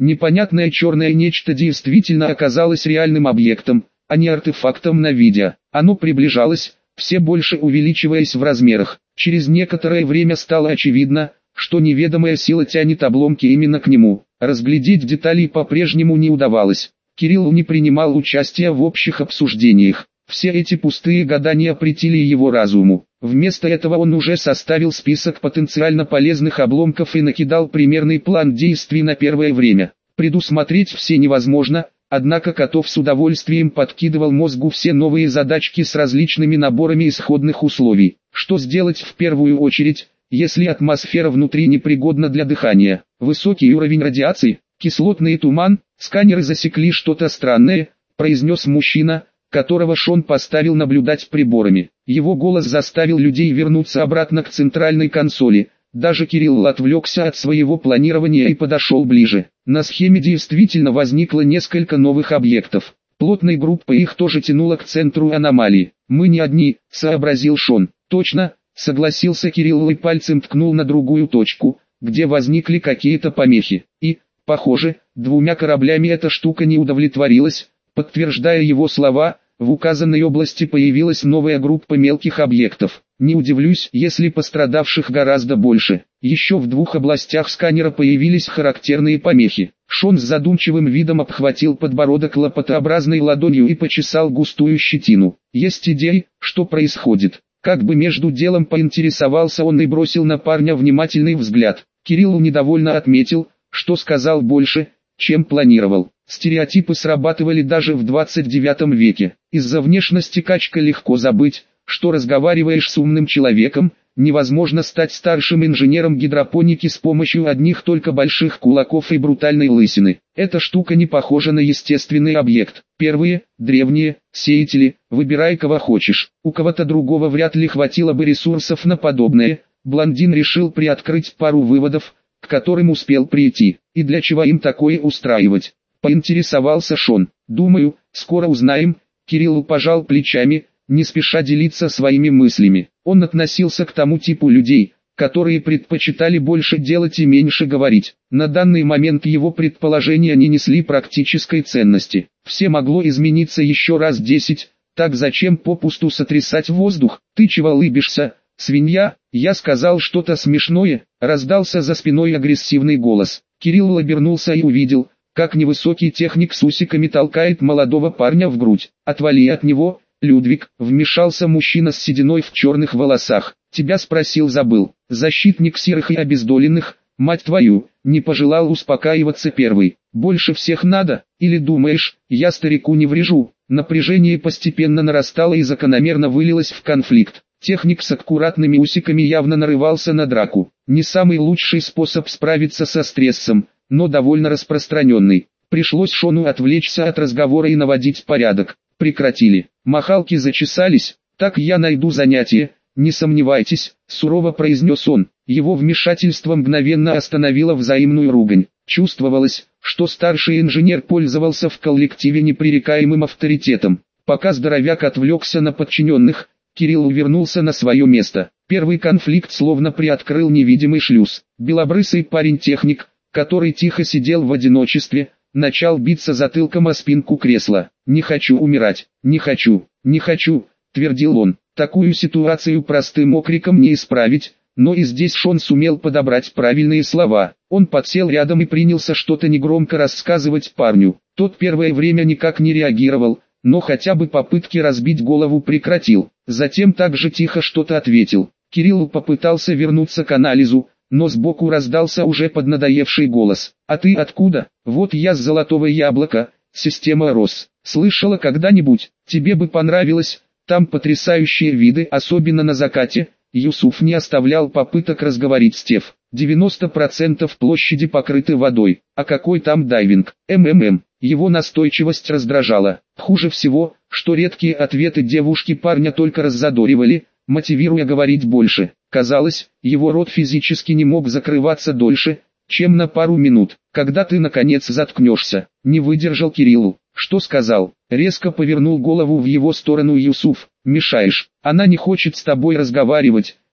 Непонятное черное нечто действительно оказалось реальным объектом, а не артефактом на видео. Оно приближалось, все больше увеличиваясь в размерах. Через некоторое время стало очевидно, что неведомая сила тянет обломки именно к нему. Разглядеть детали по-прежнему не удавалось. Кирилл не принимал участия в общих обсуждениях. Все эти пустые гадания претили его разуму. Вместо этого он уже составил список потенциально полезных обломков и накидал примерный план действий на первое время. Предусмотреть все невозможно, однако Котов с удовольствием подкидывал мозгу все новые задачки с различными наборами исходных условий. Что сделать в первую очередь, если атмосфера внутри непригодна для дыхания? Высокий уровень радиации, кислотный туман, сканеры засекли что-то странное, произнес мужчина, которого Шон поставил наблюдать приборами. Его голос заставил людей вернуться обратно к центральной консоли. Даже Кирилл отвлекся от своего планирования и подошел ближе. На схеме действительно возникло несколько новых объектов. Плотной группой их тоже тянуло к центру аномалии. «Мы не одни», — сообразил Шон. «Точно», — согласился Кирилл и пальцем ткнул на другую точку, где возникли какие-то помехи. И, похоже, 2 кораблями эта штука не удовлетворилась. Подтверждая его слова, в указанной области появилась новая группа мелких объектов. Не удивлюсь, если пострадавших гораздо больше. Еще в 2 областях сканера появились характерные помехи. Шон с задумчивым видом обхватил подбородок лопатообразной ладонью и почесал густую щетину. Есть идеи, что происходит? Как бы между делом поинтересовался он и бросил на парня внимательный взгляд. Кирилл недовольно отметил, что сказал больше, чем планировал. Стереотипы срабатывали даже в 29 веке. Из-за внешности качка легко забыть, что разговариваешь с умным человеком. Невозможно стать старшим инженером гидропоники с помощью одних только больших кулаков и брутальной лысины. Эта штука не похожа на естественный объект. Первые, древние, сеятели, выбирай кого хочешь. У кого-то другого вряд ли хватило бы ресурсов на подобное. Блондин решил приоткрыть пару выводов, к которым успел прийти. И для чего им такое устраивать? Поинтересовался Шон. Думаю, скоро узнаем. Кирилл пожал плечами, не спеша делиться своими мыслями. Он относился к тому типу людей, которые предпочитали больше делать и меньше говорить. На данный момент его предположения не несли практической ценности. Все могло измениться еще раз 10, так зачем попусту сотрясать воздух? Ты чего улыбишься, свинья? Я сказал что-то смешное, раздался за спиной агрессивный голос. Кирилл обернулся и увидел, как невысокий техник с усиками толкает молодого парня в грудь. «Отвали от него, Людвиг», — вмешался мужчина с сединой в черных волосах. «Тебя спросил, забыл. Защитник серых и обездоленных, мать твою», — не пожелал успокаиваться первый. «Больше всех надо, или думаешь, я старику не врежу?» Напряжение постепенно нарастало и закономерно вылилось в конфликт. Техник с аккуратными усиками явно нарывался на драку. Не самый лучший способ справиться со стрессом, но довольно распространенный. Пришлось Шону отвлечься от разговора и наводить порядок. Прекратили. Махалки зачесались. «Так я найду занятие, не сомневайтесь», — сурово произнес он. Его вмешательство мгновенно остановило взаимную ругань. Чувствовалось, что старший инженер пользовался в коллективе непререкаемым авторитетом. Пока здоровяк отвлекся на подчиненных, Кирилл вернулся на свое место. Первый конфликт словно приоткрыл невидимый шлюз. Белобрысый парень-техник, который тихо сидел в одиночестве, начал биться затылком о спинку кресла. «Не хочу умирать, не хочу, — твердил он. Такую ситуацию простым окриком не исправить, но и здесь Шон сумел подобрать правильные слова. Он подсел рядом и принялся что-то негромко рассказывать парню. Тот первое время никак не реагировал, но хотя бы попытки разбить голову прекратил. Затем также тихо что-то ответил. Кирилл попытался вернуться к анализу, но сбоку раздался уже поднадоевший голос. «А ты откуда?» «Вот я с Золотого Яблока, система РОС. Слышала когда-нибудь? Тебе бы понравилось, там потрясающие виды, особенно на закате». Юсуф не оставлял попыток разговорить Стеф. 90% площади покрыты водой. А какой там дайвинг? Его настойчивость раздражала. Хуже всего, что редкие ответы девушки парня только раззадоривали, мотивируя говорить больше. Казалось, его рот физически не мог закрываться дольше, чем на пару минут. «Когда ты наконец заткнешься?» Не выдержал Кирилл. «Что сказал?» Резко повернул голову в его сторону Юсуф. «Мешаешь. Она не хочет с тобой разговаривать»,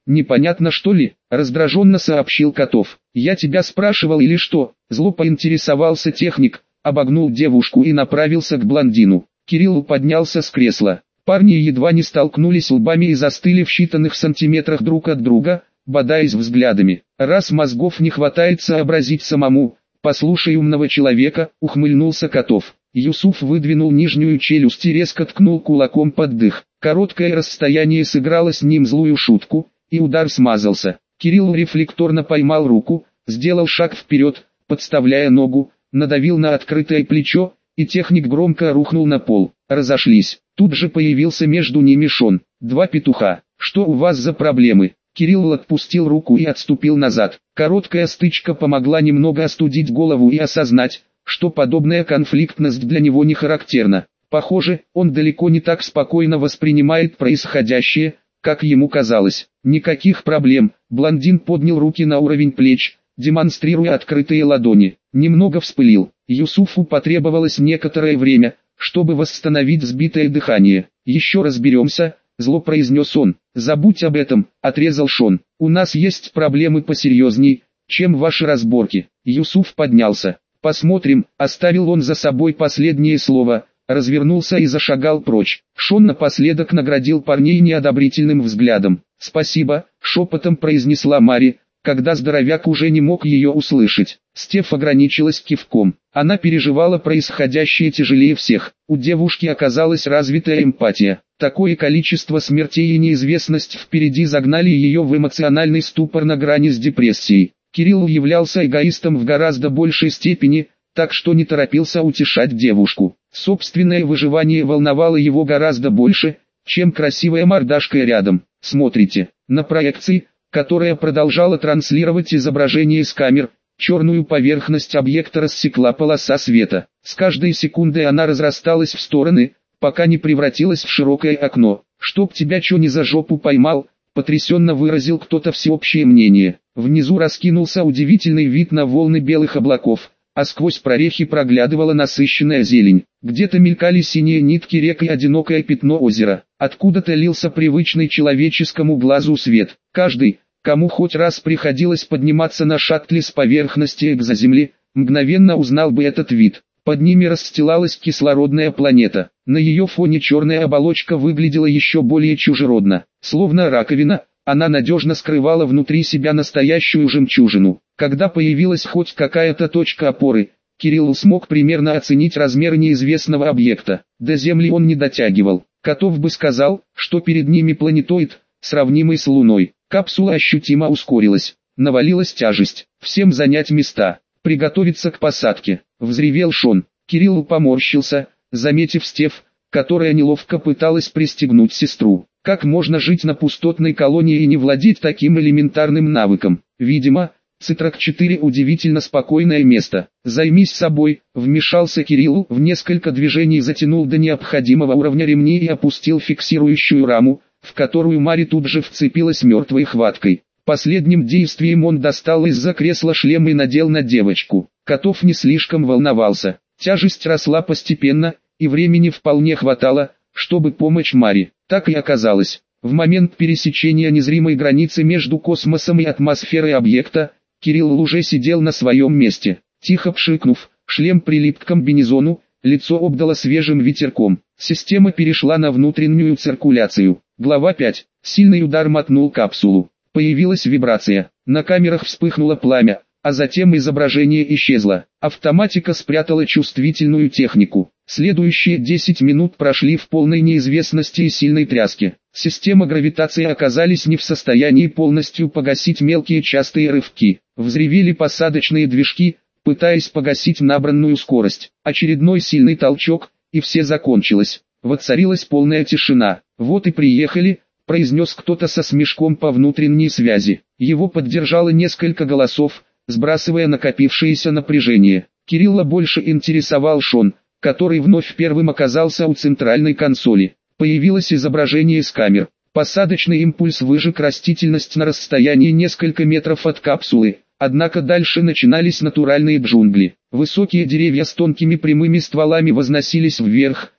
непонятно что ли?» – раздраженно сообщил Котов. «Я тебя спрашивал или что?» – зло поинтересовался техник, обогнул девушку и направился к блондину. Кирилл поднялся с кресла. Парни едва не столкнулись лбами и застыли в считанных сантиметрах друг от друга, бодаясь взглядами. «Раз мозгов не хватает сообразить самому, послушай умного человека», — ухмыльнулся Котов. Юсуф выдвинул нижнюю челюсть и резко ткнул кулаком под дых. Короткое расстояние сыграло с ним злую шутку, и удар смазался. Кирилл рефлекторно поймал руку, сделал шаг вперед, подставляя ногу, надавил на открытое плечо, и техник громко рухнул на пол. Разошлись. Тут же появился между ними Шон. «Два петуха. Что у вас за проблемы?» Кирилл отпустил руку и отступил назад. Короткая стычка помогла немного остудить голову и осознать, что подобная конфликтность для него не характерна. Похоже, он далеко не так спокойно воспринимает происходящее, как ему казалось. Никаких проблем. Блондин поднял руки на уровень плеч, демонстрируя открытые ладони. Немного вспылил. Юсуфу потребовалось некоторое время, чтобы восстановить сбитое дыхание. «Еще разберемся», — зло произнес он. «Забудь об этом», — отрезал Шон. «У нас есть проблемы посерьезней, чем ваши разборки». Юсуф поднялся. «Посмотрим», — оставил он за собой последнее слово, развернулся и зашагал прочь. Шон напоследок наградил парней неодобрительным взглядом. «Спасибо», — шепотом произнесла Мари, когда здоровяк уже не мог ее услышать. Стеф ограничилась кивком. Она переживала происходящее тяжелее всех. У девушки оказалась развитая эмпатия. Такое количество смертей и неизвестность впереди загнали ее в эмоциональный ступор на грани с депрессией. Кирилл являлся эгоистом в гораздо большей степени, так что не торопился утешать девушку. Собственное выживание волновало его гораздо больше, чем красивая мордашка рядом. «Смотрите». На проекции, которая продолжала транслировать изображение с камер, черную поверхность объекта рассекла полоса света. С каждой секундой она разрасталась в стороны, пока не превратилась в широкое окно. «Чтоб тебя чё не за жопу поймал», — потрясенно выразил кто-то всеобщее мнение. Внизу раскинулся удивительный вид на волны белых облаков, а сквозь прорехи проглядывала насыщенная зелень. Где-то мелькали синие нитки рек и одинокое пятно озера. Откуда-то лился привычный человеческому глазу свет. Каждый, кому хоть раз приходилось подниматься на шаттле с поверхности экзоземли, мгновенно узнал бы этот вид. Под ними расстилалась кислородная планета. На ее фоне черная оболочка выглядела еще более чужеродно. Словно раковина, она надежно скрывала внутри себя настоящую жемчужину. Когда появилась хоть какая-то точка опоры, Кирилл смог примерно оценить размер неизвестного объекта. До Земли он не дотягивал. Котов бы сказал, что перед ними планетоид, сравнимый с Луной. Капсула ощутимо ускорилась. Навалилась тяжесть. «Всем занять места. Приготовиться к посадке», — взревел Шон. Кирилл поморщился, заметив Стеф, которая неловко пыталась пристегнуть сестру. Как можно жить на пустотной колонии и не владеть таким элементарным навыком? Видимо, Цитрак-4 удивительно спокойное место. «Займись собой», — вмешался Кирилл, в несколько движений затянул до необходимого уровня ремни и опустил фиксирующую раму, в которую Мари тут же вцепилась мертвой хваткой. Последним действием он достал из-за кресла шлем и надел на девочку. Котов не слишком волновался. Тяжесть росла постепенно, и времени вполне хватало, чтобы помочь Мари. Так и оказалось. В момент пересечения незримой границы между космосом и атмосферой объекта, Кирилл уже сидел на своем месте. Тихо пшикнув, шлем прилип к комбинезону, лицо обдало свежим ветерком. Система перешла на внутреннюю циркуляцию. Глава 5. Сильный удар мотнул капсулу. Появилась вибрация. На камерах вспыхнуло пламя, а затем изображение исчезло. Автоматика спрятала чувствительную технику. Следующие 10 минут прошли в полной неизвестности и сильной тряске. Системы гравитации оказались не в состоянии полностью погасить мелкие частые рывки. Взревели посадочные движки, пытаясь погасить набранную скорость. Очередной сильный толчок, и все закончилось. Воцарилась полная тишина. «Вот и приехали», — произнес кто-то со смешком по внутренней связи. Его поддержало несколько голосов, сбрасывая накопившееся напряжение. Кирилла больше интересовал Шон, который вновь первым оказался у центральной консоли. Появилось изображение с камер. Посадочный импульс выжег растительность на расстоянии несколько метров от капсулы, однако дальше начинались натуральные джунгли. Высокие деревья с тонкими прямыми стволами возносились вверх,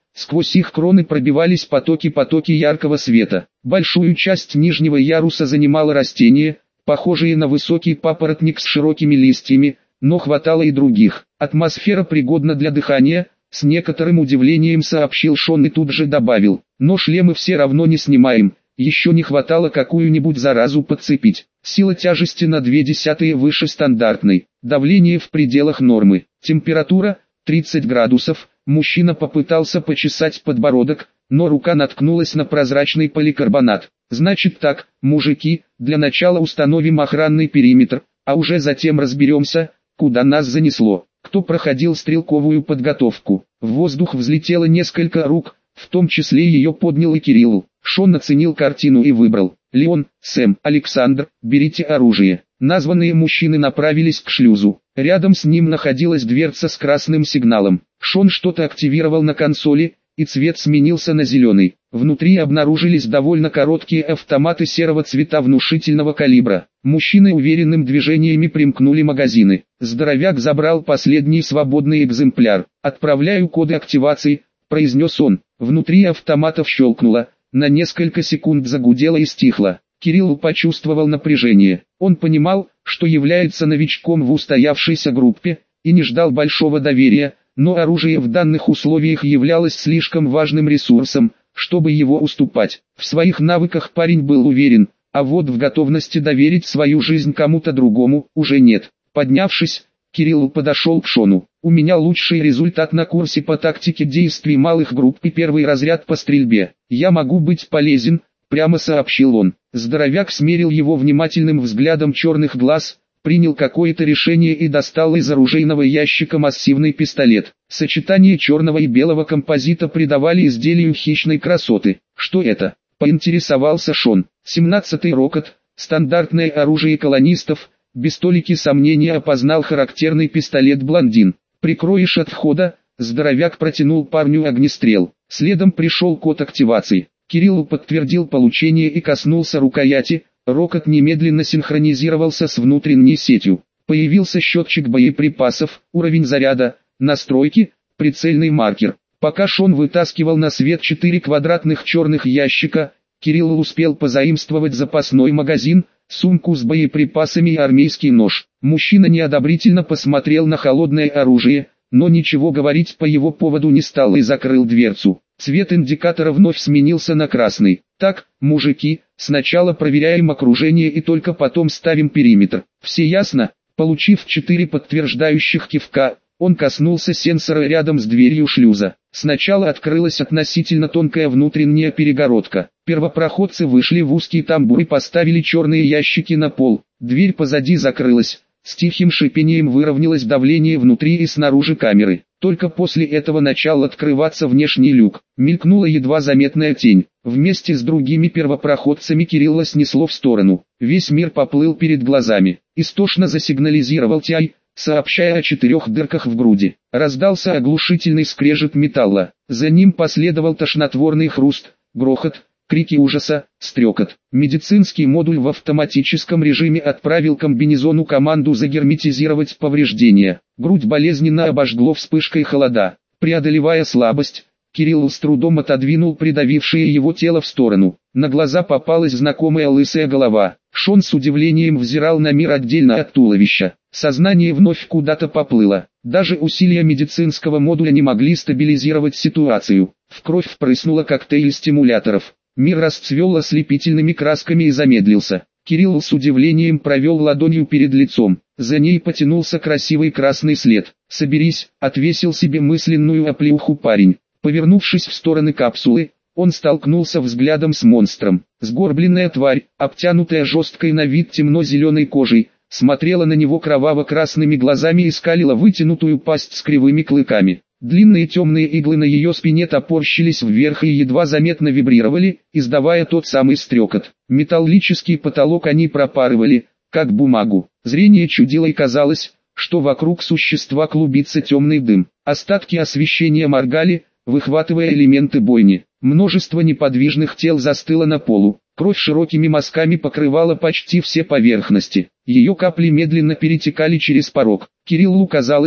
сквозь их кроны пробивались потоки яркого света. Большую часть нижнего яруса занимало растение, похожее на высокий папоротник с широкими листьями, но хватало и других. Атмосфера пригодна для дыхания, с некоторым удивлением сообщил Шон и тут же добавил, но шлемы все равно не снимаем, еще не хватало какую-нибудь заразу подцепить. Сила тяжести на 0,2 выше стандартной, давление в пределах нормы, температура 30 градусов. Мужчина попытался почесать подбородок, но рука наткнулась на прозрачный поликарбонат. Значит так, мужики, для начала установим охранный периметр, а уже затем разберемся, куда нас занесло. Кто проходил стрелковую подготовку? В воздух взлетело несколько рук, в том числе ее поднял и Кирилл. Шон оценил картину и выбрал. Леон, Сэм, Александр, берите оружие. Названные мужчины направились к шлюзу. Рядом с ним находилась дверца с красным сигналом. Шон что-то активировал на консоли, и цвет сменился на зеленый. Внутри обнаружились довольно короткие автоматы серого цвета внушительного калибра. Мужчины уверенным движениями примкнули магазины. Здоровяк забрал последний свободный экземпляр. «Отправляю коды активации», — произнес он. Внутри автоматов щелкнуло, на несколько секунд загудело и стихло. Кирилл почувствовал напряжение. Он понимал, что является новичком в устоявшейся группе, и не ждал большого доверия, но оружие в данных условиях являлось слишком важным ресурсом, чтобы его уступать. В своих навыках парень был уверен, а вот в готовности доверить свою жизнь кому-то другому уже нет. Поднявшись, Кирилл подошел к Шону. «У меня лучший результат на курсе по тактике действий малых групп и первый разряд по стрельбе. Я могу быть полезен», — прямо сообщил он. Здоровяк смерил его внимательным взглядом черных глаз, принял какое-то решение и достал из оружейного ящика массивный пистолет. Сочетание черного и белого композита придавали изделию хищной красоты. «Что это?» — поинтересовался Шон. 17-й Рокот, стандартное оружие колонистов, без толики сомнения опознал характерный пистолет-блондин. «Прикроешь от входа?» — здоровяк протянул парню огнестрел. Следом пришел код активации. Кирилл подтвердил получение и коснулся рукояти. Рокот немедленно синхронизировался с внутренней сетью. Появился счетчик боеприпасов, уровень заряда, настройки, прицельный маркер. Пока Шон вытаскивал на свет 4 квадратных черных ящика, Кирилл успел позаимствовать запасной магазин, сумку с боеприпасами и армейский нож. Мужчина неодобрительно посмотрел на холодное оружие, но ничего говорить по его поводу не стал и закрыл дверцу. Цвет индикатора вновь сменился на красный. «Так, мужики, сначала проверяем окружение и только потом ставим периметр. Все ясно?» Получив 4 подтверждающих кивка, он коснулся сенсора рядом с дверью шлюза. Сначала открылась относительно тонкая внутренняя перегородка. Первопроходцы вышли в узкий тамбур и поставили черные ящики на пол. Дверь позади закрылась. С тихим шипением выровнялось давление внутри и снаружи камеры. Только после этого начал открываться внешний люк. Мелькнула едва заметная тень. Вместе с другими первопроходцами Кирилла снесло в сторону. Весь мир поплыл перед глазами. Истошно засигнализировал Тяй, сообщая о 4 дырках в груди. Раздался оглушительный скрежет металла. За ним последовал тошнотворный хруст, грохот, крики ужаса, стрекот. Медицинский модуль в автоматическом режиме отправил комбинезону команду загерметизировать повреждения. Грудь болезненно обожгло вспышкой холода. Преодолевая слабость, Кирилл с трудом отодвинул придавившее его тело в сторону. На глаза попалась знакомая лысая голова. Шон с удивлением взирал на мир отдельно от туловища. Сознание вновь куда-то поплыло. Даже усилия медицинского модуля не могли стабилизировать ситуацию. В кровь впрыснуло коктейль стимуляторов. Мир расцвел ослепительными красками и замедлился. Кирилл с удивлением провел ладонью перед лицом. За ней потянулся красивый красный след. «Соберись», — отвесил себе мысленную оплеуху парень. Повернувшись в стороны капсулы, он столкнулся взглядом с монстром. Сгорбленная тварь, обтянутая жесткой на вид темно-зеленой кожей, смотрела на него кроваво-красными глазами и скалила вытянутую пасть с кривыми клыками. Длинные темные иглы на ее спине топорщились вверх и едва заметно вибрировали, издавая тот самый стрекот. Металлический потолок они пропарывали, как бумагу. Зрение чудило и казалось, что вокруг существа клубится темный дым. Остатки освещения моргали, выхватывая элементы бойни. Множество неподвижных тел застыло на полу. Кровь широкими мазками покрывала почти все поверхности. Ее капли медленно перетекали через порог. Кириллу казалось,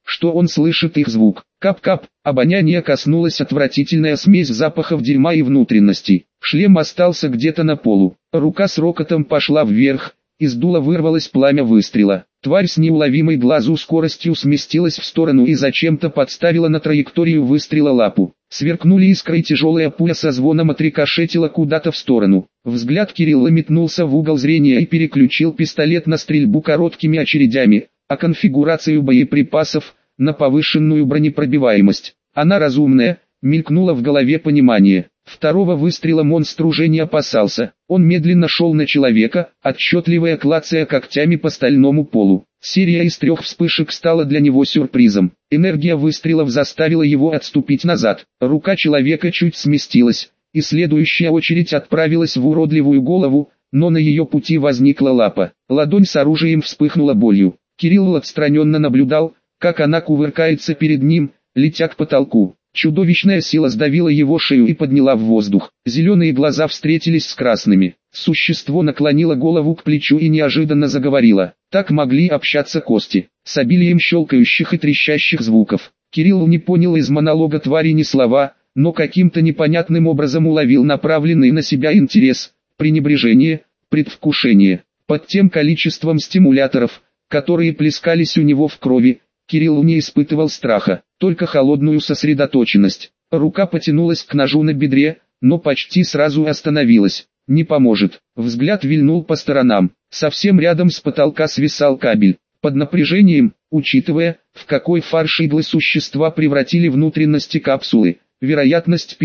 что он слышит их звук. Кап-кап, обоняние коснулась отвратительная смесь запахов дерьма и внутренностей. Шлем остался где-то на полу. Рука с рокотом пошла вверх, из дула вырвалось пламя выстрела. Тварь с неуловимой глазу скоростью сместилась в сторону и зачем-то подставила на траекторию выстрела лапу. Сверкнули искры, и тяжелая пуля со звоном отрикошетила куда-то в сторону. Взгляд Кирилла метнулся в угол зрения и переключил пистолет на стрельбу короткими очередями, а конфигурацию боеприпасов на повышенную бронепробиваемость. Она разумная, мелькнуло в голове понимание. Второго выстрела монстр уже не опасался. Он медленно шел на человека, отчетливая клацая когтями по стальному полу. Серия из 3 вспышек стала для него сюрпризом. Энергия выстрелов заставила его отступить назад. Рука человека чуть сместилась, и следующая очередь отправилась в уродливую голову, но на ее пути возникла лапа. Ладонь с оружием вспыхнула болью. Кирилл отстраненно наблюдал, как она кувыркается перед ним, летя к потолку. Чудовищная сила сдавила его шею и подняла в воздух. Зеленые глаза встретились с красными. Существо наклонило голову к плечу и неожиданно заговорило. Так могли общаться кости, с обилием щелкающих и трещащих звуков. Кирилл не понял из монолога твари ни слова, но каким-то непонятным образом уловил направленный на себя интерес, пренебрежение, предвкушение. Под тем количеством стимуляторов, которые плескались у него в крови, Кирилл не испытывал страха, только холодную сосредоточенность. Рука потянулась к ножу на бедре, но почти сразу остановилась. Не поможет. Взгляд вильнул по сторонам. Совсем рядом с потолка свисал кабель. Под напряжением, учитывая, в какой фарш иглы существа превратили внутренности капсулы, вероятность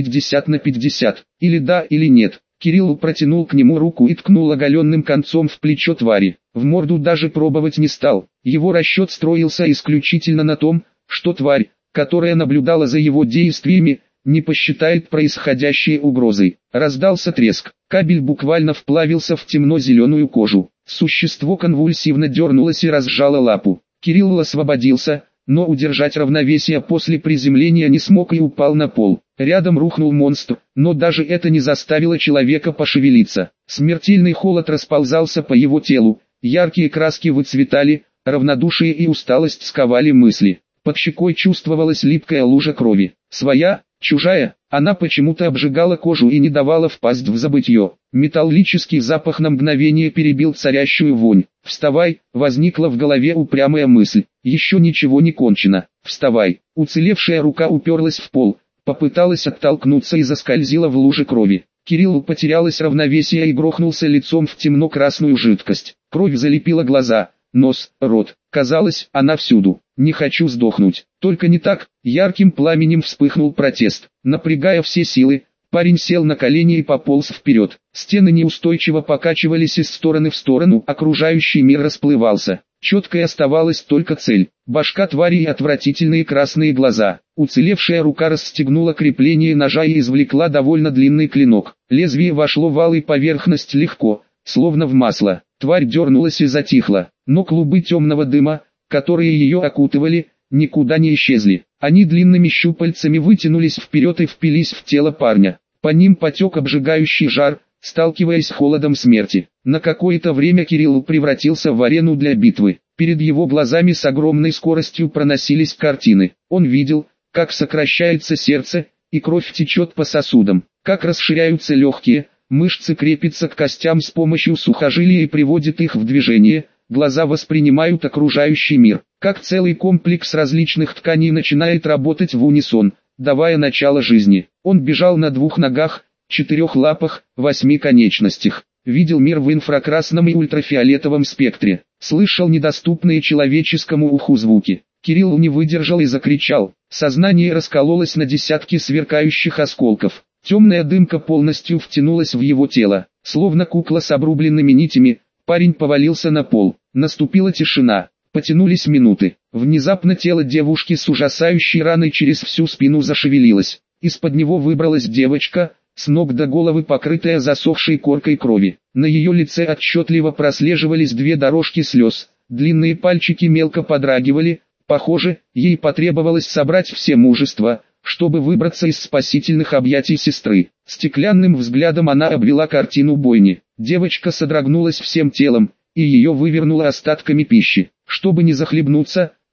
50/50, или да или нет. Кирилл протянул к нему руку и ткнул оголенным концом в плечо твари. В морду даже пробовать не стал. Его расчет строился исключительно на том, что тварь, которая наблюдала за его действиями, не посчитает происходящее угрозой. Раздался треск. Кабель буквально вплавился в темно-зеленую кожу. Существо конвульсивно дернулось и разжало лапу. Кирилл освободился, но удержать равновесие после приземления не смог и упал на пол. Рядом рухнул монстр, но даже это не заставило человека пошевелиться. Смертельный холод расползался по его телу, яркие краски выцветали, равнодушие и усталость сковали мысли. Под щекой чувствовалась липкая лужа крови. Своя, чужая, она почему-то обжигала кожу и не давала впасть в забытье. Металлический запах на мгновение перебил царящую вонь. «Вставай!» — возникла в голове упрямая мысль. «Еще ничего не кончено. Вставай!» Уцелевшая рука уперлась в пол, попыталась оттолкнуться и заскользила в луже крови. Кирилл потерялось равновесие и грохнулся лицом в темно-красную жидкость. Кровь залепила глаза, нос, рот. Казалось, она всюду. «Не хочу сдохнуть». Только не так. Ярким пламенем вспыхнул протест. Напрягая все силы, парень сел на колени и пополз вперед. Стены неустойчиво покачивались из стороны в сторону, окружающий мир расплывался. Четкой оставалась только цель. Башка твари и отвратительные красные глаза. Уцелевшая рука расстегнула крепление ножа и извлекла довольно длинный клинок. Лезвие вошло в алую поверхность легко, словно в масло. Тварь дернулась и затихла, но клубы темного дыма, которые ее окутывали, никуда не исчезли. Они длинными щупальцами вытянулись вперед и впились в тело парня. По ним потек обжигающий жар, сталкиваясь с холодом смерти. На какое-то время Кирилл превратился в арену для битвы. Перед его глазами с огромной скоростью проносились картины. Он видел, как сокращается сердце, и кровь течет по сосудам, как расширяются легкие, мышцы крепятся к костям с помощью сухожилия и приводят их в движение. Глаза воспринимают окружающий мир, как целый комплекс различных тканей начинает работать в унисон, давая начало жизни. Он бежал на 2 ногах, 4 лапах, 8 конечностях. Видел мир в инфракрасном и ультрафиолетовом спектре. Слышал недоступные человеческому уху звуки. Кирилл не выдержал и закричал. Сознание раскололось на десятки сверкающих осколков. Темная дымка полностью втянулась в его тело. Словно кукла с обрубленными нитями, парень повалился на пол. Наступила тишина. Потянулись минуты. Внезапно тело девушки с ужасающей раной через всю спину зашевелилось. Из-под него выбралась девочка, с ног до головы покрытая засохшей коркой крови. На ее лице отчетливо прослеживались 2 дорожки слез. Длинные пальчики мелко подрагивали. Похоже, ей потребовалось собрать все мужество, чтобы выбраться из спасительных объятий сестры. Стеклянным взглядом она обвела картину бойни. Девочка содрогнулась всем телом, и ее вывернуло остатками пищи. Чтобы не захлебнуться,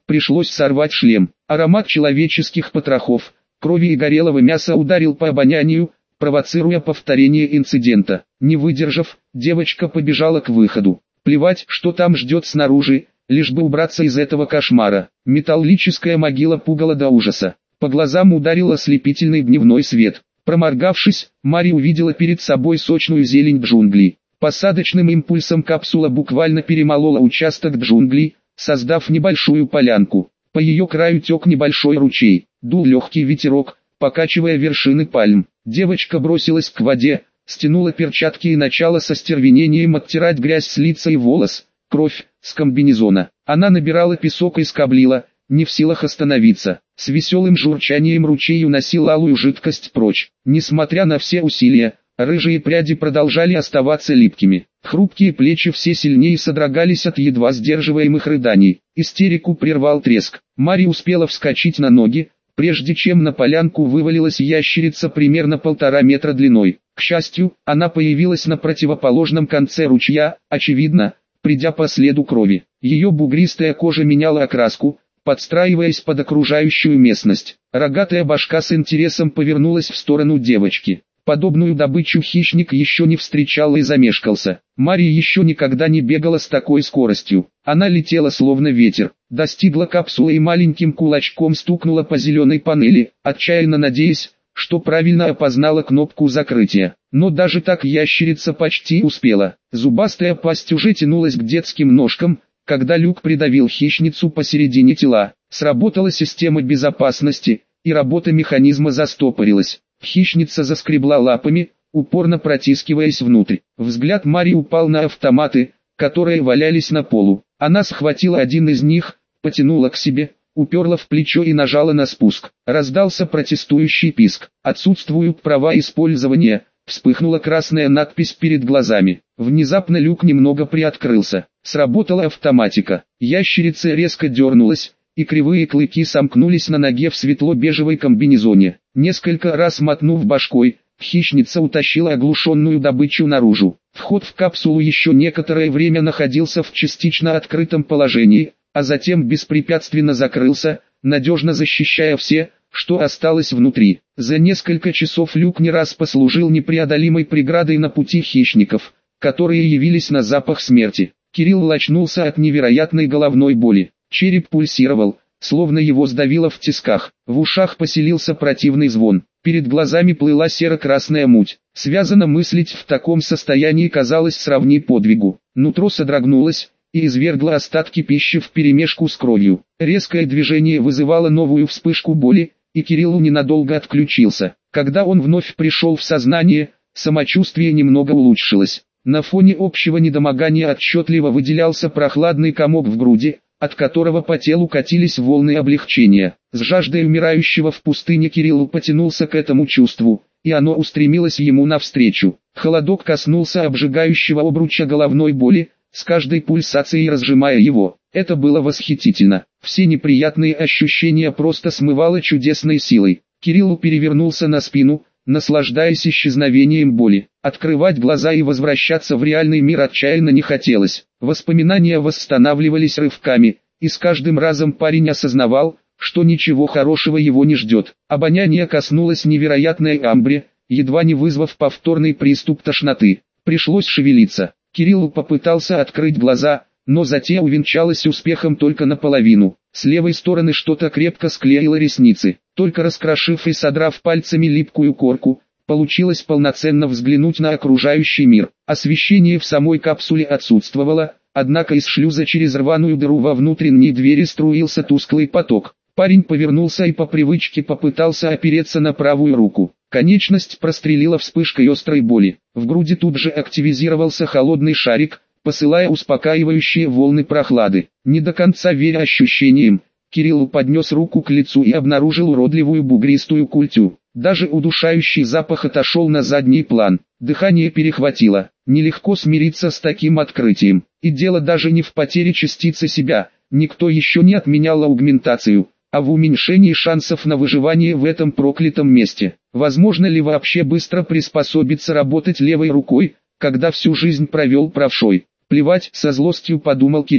пришлось сорвать шлем. Аромат человеческих потрохов, крови и горелого мяса ударил по обонянию, провоцируя повторение инцидента. Не выдержав, девочка побежала к выходу. Плевать, что там ждет снаружи, лишь бы убраться из этого кошмара. Металлическая могила пугала до ужаса. По глазам ударил ослепительный дневной свет. Проморгавшись, Мари увидела перед собой сочную зелень джунглей. Посадочным импульсом капсула буквально перемолола участок джунглей, создав небольшую полянку. По ее краю тек небольшой ручей. Дул легкий ветерок, покачивая вершины пальм. Девочка бросилась к воде, стянула перчатки и начала со стервенением оттирать грязь с лица и волос, кровь, с комбинезона. Она набирала песок и скоблила, не в силах остановиться. С веселым журчанием ручей уносил алую жидкость прочь. Несмотря на все усилия, рыжие пряди продолжали оставаться липкими. Хрупкие плечи все сильнее содрогались от едва сдерживаемых рыданий. Истерику прервал треск. Мари успела вскочить на ноги, прежде чем на полянку вывалилась ящерица примерно 1,5 метра длиной. К счастью, она появилась на противоположном конце ручья, очевидно, придя по следу крови. Ее бугристая кожа меняла окраску, подстраиваясь под окружающую местность. Рогатая башка с интересом повернулась в сторону девочки. Подобную добычу хищник еще не встречал и замешкался. Мари еще никогда не бегала с такой скоростью. Она летела словно ветер, достигла капсулы и маленьким кулачком стукнула по зеленой панели, отчаянно надеясь, что правильно опознала кнопку закрытия. Но даже так ящерица почти успела. Зубастая пасть уже тянулась к детским ножкам, когда люк придавил хищницу посередине тела. Сработала система безопасности, и работа механизма застопорилась. Хищница заскребла лапами, упорно протискиваясь внутрь. Взгляд Мари упал на автоматы, которые валялись на полу. Она схватила один из них, потянула к себе, уперла в плечо и нажала на спуск. Раздался протестующий писк. «Отсутствуют права использования», вспыхнула красная надпись перед глазами. Внезапно люк немного приоткрылся. Сработала автоматика. Ящерица резко дернулась, и кривые клыки сомкнулись на ноге в светло-бежевой комбинезоне. Несколько раз мотнув башкой, хищница утащила оглушенную добычу наружу. Вход в капсулу еще некоторое время находился в частично открытом положении, а затем беспрепятственно закрылся, надежно защищая все, что осталось внутри. За несколько часов люк не раз послужил непреодолимой преградой на пути хищников, которые явились на запах смерти. Кирилл очнулся от невероятной головной боли. Череп пульсировал, словно его сдавило в тисках. В ушах поселился противный звон. Перед глазами плыла серо-красная муть. Связано мыслить в таком состоянии казалось сравни подвигу. Нутро содрогнулось и извергло остатки пищи вперемешку с кровью. Резкое движение вызывало новую вспышку боли, и Кириллу ненадолго отключился. Когда он вновь пришел в сознание, самочувствие немного улучшилось. На фоне общего недомогания отчетливо выделялся прохладный комок в груди, от которого по телу катились волны облегчения. С жаждой умирающего в пустыне Кирилл потянулся к этому чувству, и оно устремилось ему навстречу. Холодок коснулся обжигающего обруча головной боли, с каждой пульсацией разжимая его. Это было восхитительно. Все неприятные ощущения просто смывало чудесной силой. Кирилл перевернулся на спину, наслаждаясь исчезновением боли. Открывать глаза и возвращаться в реальный мир отчаянно не хотелось. Воспоминания восстанавливались рывками, и с каждым разом парень осознавал, что ничего хорошего его не ждет. Обоняние коснулось невероятной амбре, едва не вызвав повторный приступ тошноты. Пришлось шевелиться. Кирилл попытался открыть глаза, но затея увенчалась успехом только наполовину. С левой стороны что-то крепко склеило ресницы. Только раскрошив и содрав пальцами липкую корку, получилось полноценно взглянуть на окружающий мир. Освещение в самой капсуле отсутствовало, однако из шлюза через рваную дыру во внутренней двери струился тусклый поток. Парень повернулся и по привычке попытался опереться на правую руку. Конечность прострелила вспышкой острой боли. В груди тут же активизировался холодный шарик, посылая успокаивающие волны прохлады. Не до конца веря ощущениям, Кирилл поднес руку к лицу и обнаружил уродливую бугристую культю. Даже удушающий запах отошел на задний план. Дыхание перехватило. Нелегко смириться с таким открытием. И дело даже не в потере частицы себя. Никто еще не отменял аугментацию, а в уменьшении шансов на выживание в этом проклятом месте. Возможно ли вообще быстро приспособиться работать левой рукой, когда всю жизнь провел правшой? Плевать, со злостью подумал Кириллу.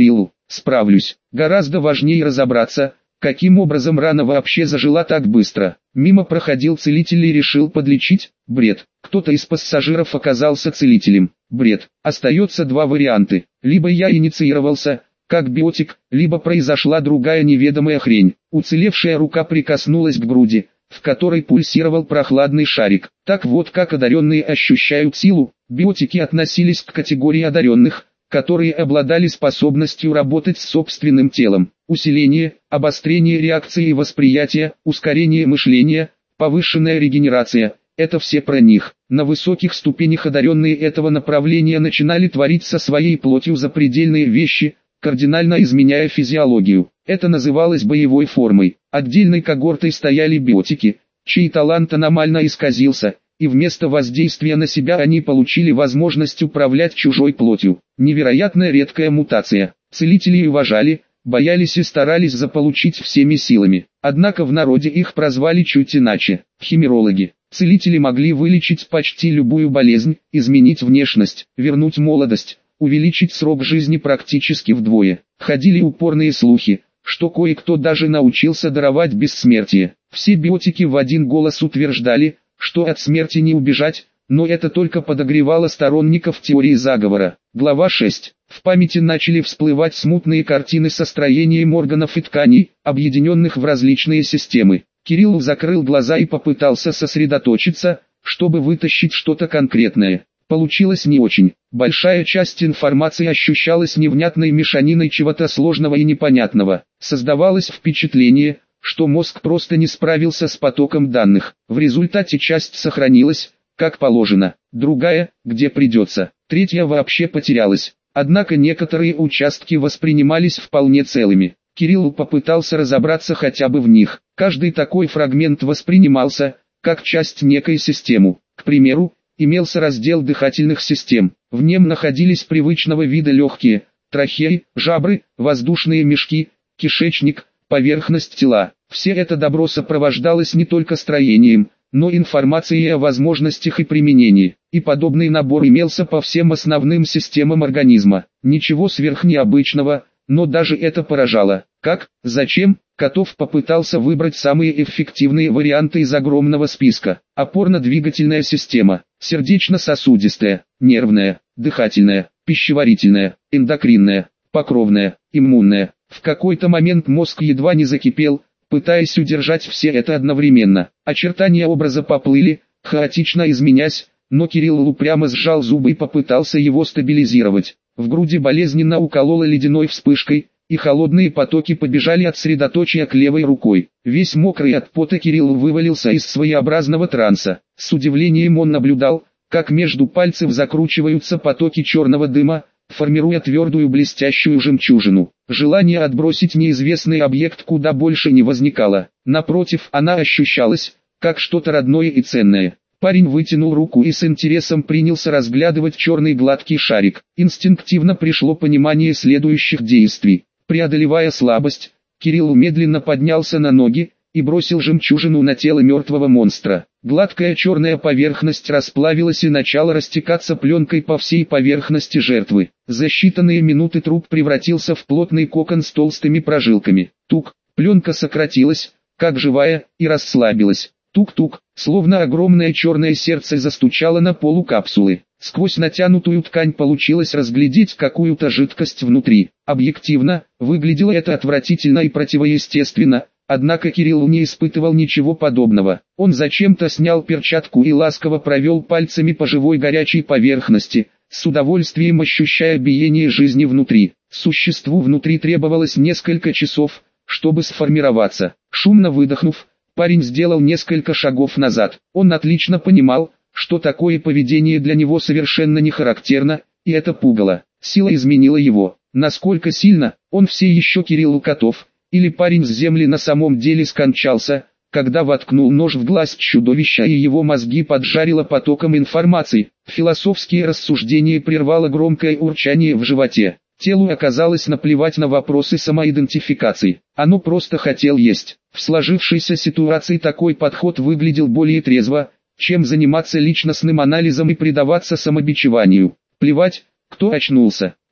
справлюсь. Гораздо важнее разобраться, каким образом рана вообще зажила так быстро. Мимо проходил целитель и решил подлечить. Бред. Кто-то из пассажиров оказался целителем. Бред. Остается два варианта. Либо я инициировался, как биотик, либо произошла другая неведомая хрень. Уцелевшая рука прикоснулась к груди, в которой пульсировал прохладный шарик. Так вот как одаренные ощущают силу. Биотики относились к категории одаренных, которые обладали способностью работать с собственным телом. Усиление, обострение реакции и восприятия, ускорение мышления, повышенная регенерация – это все про них. На высоких ступенях одаренные этого направления начинали творить со своей плотью запредельные вещи, кардинально изменяя физиологию. Это называлось боевой формой. Отдельной когортой стояли биотики, чей талант аномально исказился, и вместо воздействия на себя они получили возможность управлять чужой плотью. Невероятная редкая мутация. Целители уважали, боялись и старались заполучить всеми силами. Однако в народе их прозвали чуть иначе – химерологи. Целители могли вылечить почти любую болезнь, изменить внешность, вернуть молодость, увеличить срок жизни практически вдвое. Ходили упорные слухи, что кое-кто даже научился даровать бессмертие. Все биотики в один голос утверждали, что от смерти не убежать, но это только подогревало сторонников теории заговора. Глава 6. В памяти начали всплывать смутные картины со строением органов и тканей, объединенных в различные системы. Кирилл закрыл глаза и попытался сосредоточиться, чтобы вытащить что-то конкретное. Получилось не очень. Большая часть информации ощущалась невнятной мешаниной чего-то сложного и непонятного. Создавалось впечатление, что мозг просто не справился с потоком данных. В результате часть сохранилась, как положено, другая, где придется, третья вообще потерялась. Однако некоторые участки воспринимались вполне целыми. Кирилл попытался разобраться хотя бы в них. Каждый такой фрагмент воспринимался, как часть некой системы. К примеру, имелся раздел дыхательных систем. В нем находились привычного вида легкие, трахеи, жабры, воздушные мешки, кишечник, поверхность тела. Все это добро сопровождалось не только строением, но информацией о возможностях и применении. И подобный набор имелся по всем основным системам организма. Ничего сверхнеобычного, но даже это поражало. Как, зачем? Котов попытался выбрать самые эффективные варианты из огромного списка. Опорно-двигательная система, сердечно-сосудистая, нервная, дыхательная, пищеварительная, эндокринная, покровная, иммунная. В какой-то момент мозг едва не закипел, пытаясь удержать все это одновременно. Очертания образа поплыли, хаотично изменясь, но Кирилл упрямо сжал зубы и попытался его стабилизировать. В груди болезненно укололо ледяной вспышкой, и холодные потоки побежали от средоточия к левой рукой. Весь мокрый от пота Кирилл вывалился из своеобразного транса. С удивлением он наблюдал, как между пальцев закручиваются потоки черного дыма, формируя твердую блестящую жемчужину. Желание отбросить неизвестный объект куда больше не возникало. Напротив, она ощущалась, как что-то родное и ценное. Парень вытянул руку и с интересом принялся разглядывать черный гладкий шарик. Инстинктивно пришло понимание следующих действий. Преодолевая слабость, Кирилл медленно поднялся на ноги и бросил жемчужину на тело мертвого монстра. Гладкая черная поверхность расплавилась и начала растекаться пленкой по всей поверхности жертвы. За считанные минуты труп превратился в плотный кокон с толстыми прожилками. Тук, пленка сократилась, как живая, и расслабилась. Тук-тук, словно огромное черное сердце застучало на полу капсулы. Сквозь натянутую ткань получилось разглядеть какую-то жидкость внутри. Объективно, выглядело это отвратительно и противоестественно, однако Кирилл не испытывал ничего подобного. Он зачем-то снял перчатку и ласково провел пальцами по живой горячей поверхности, с удовольствием ощущая биение жизни внутри. Существу внутри требовалось несколько часов, чтобы сформироваться. Шумно выдохнув, парень сделал несколько шагов назад. Он отлично понимал, что такое поведение для него совершенно не характерно, и это пугало. Сила изменила его. Насколько сильно, он все еще Кирилл Котов, или парень с земли на самом деле скончался, когда воткнул нож в глаз чудовища и его мозги поджарило потоком информации. Философские рассуждения прервало громкое урчание в животе. Телу оказалось наплевать на вопросы самоидентификации. Оно просто хотел есть. В сложившейся ситуации такой подход выглядел более трезво, чем заниматься личностным анализом и предаваться самобичеванию. Плевать, кто очнулся.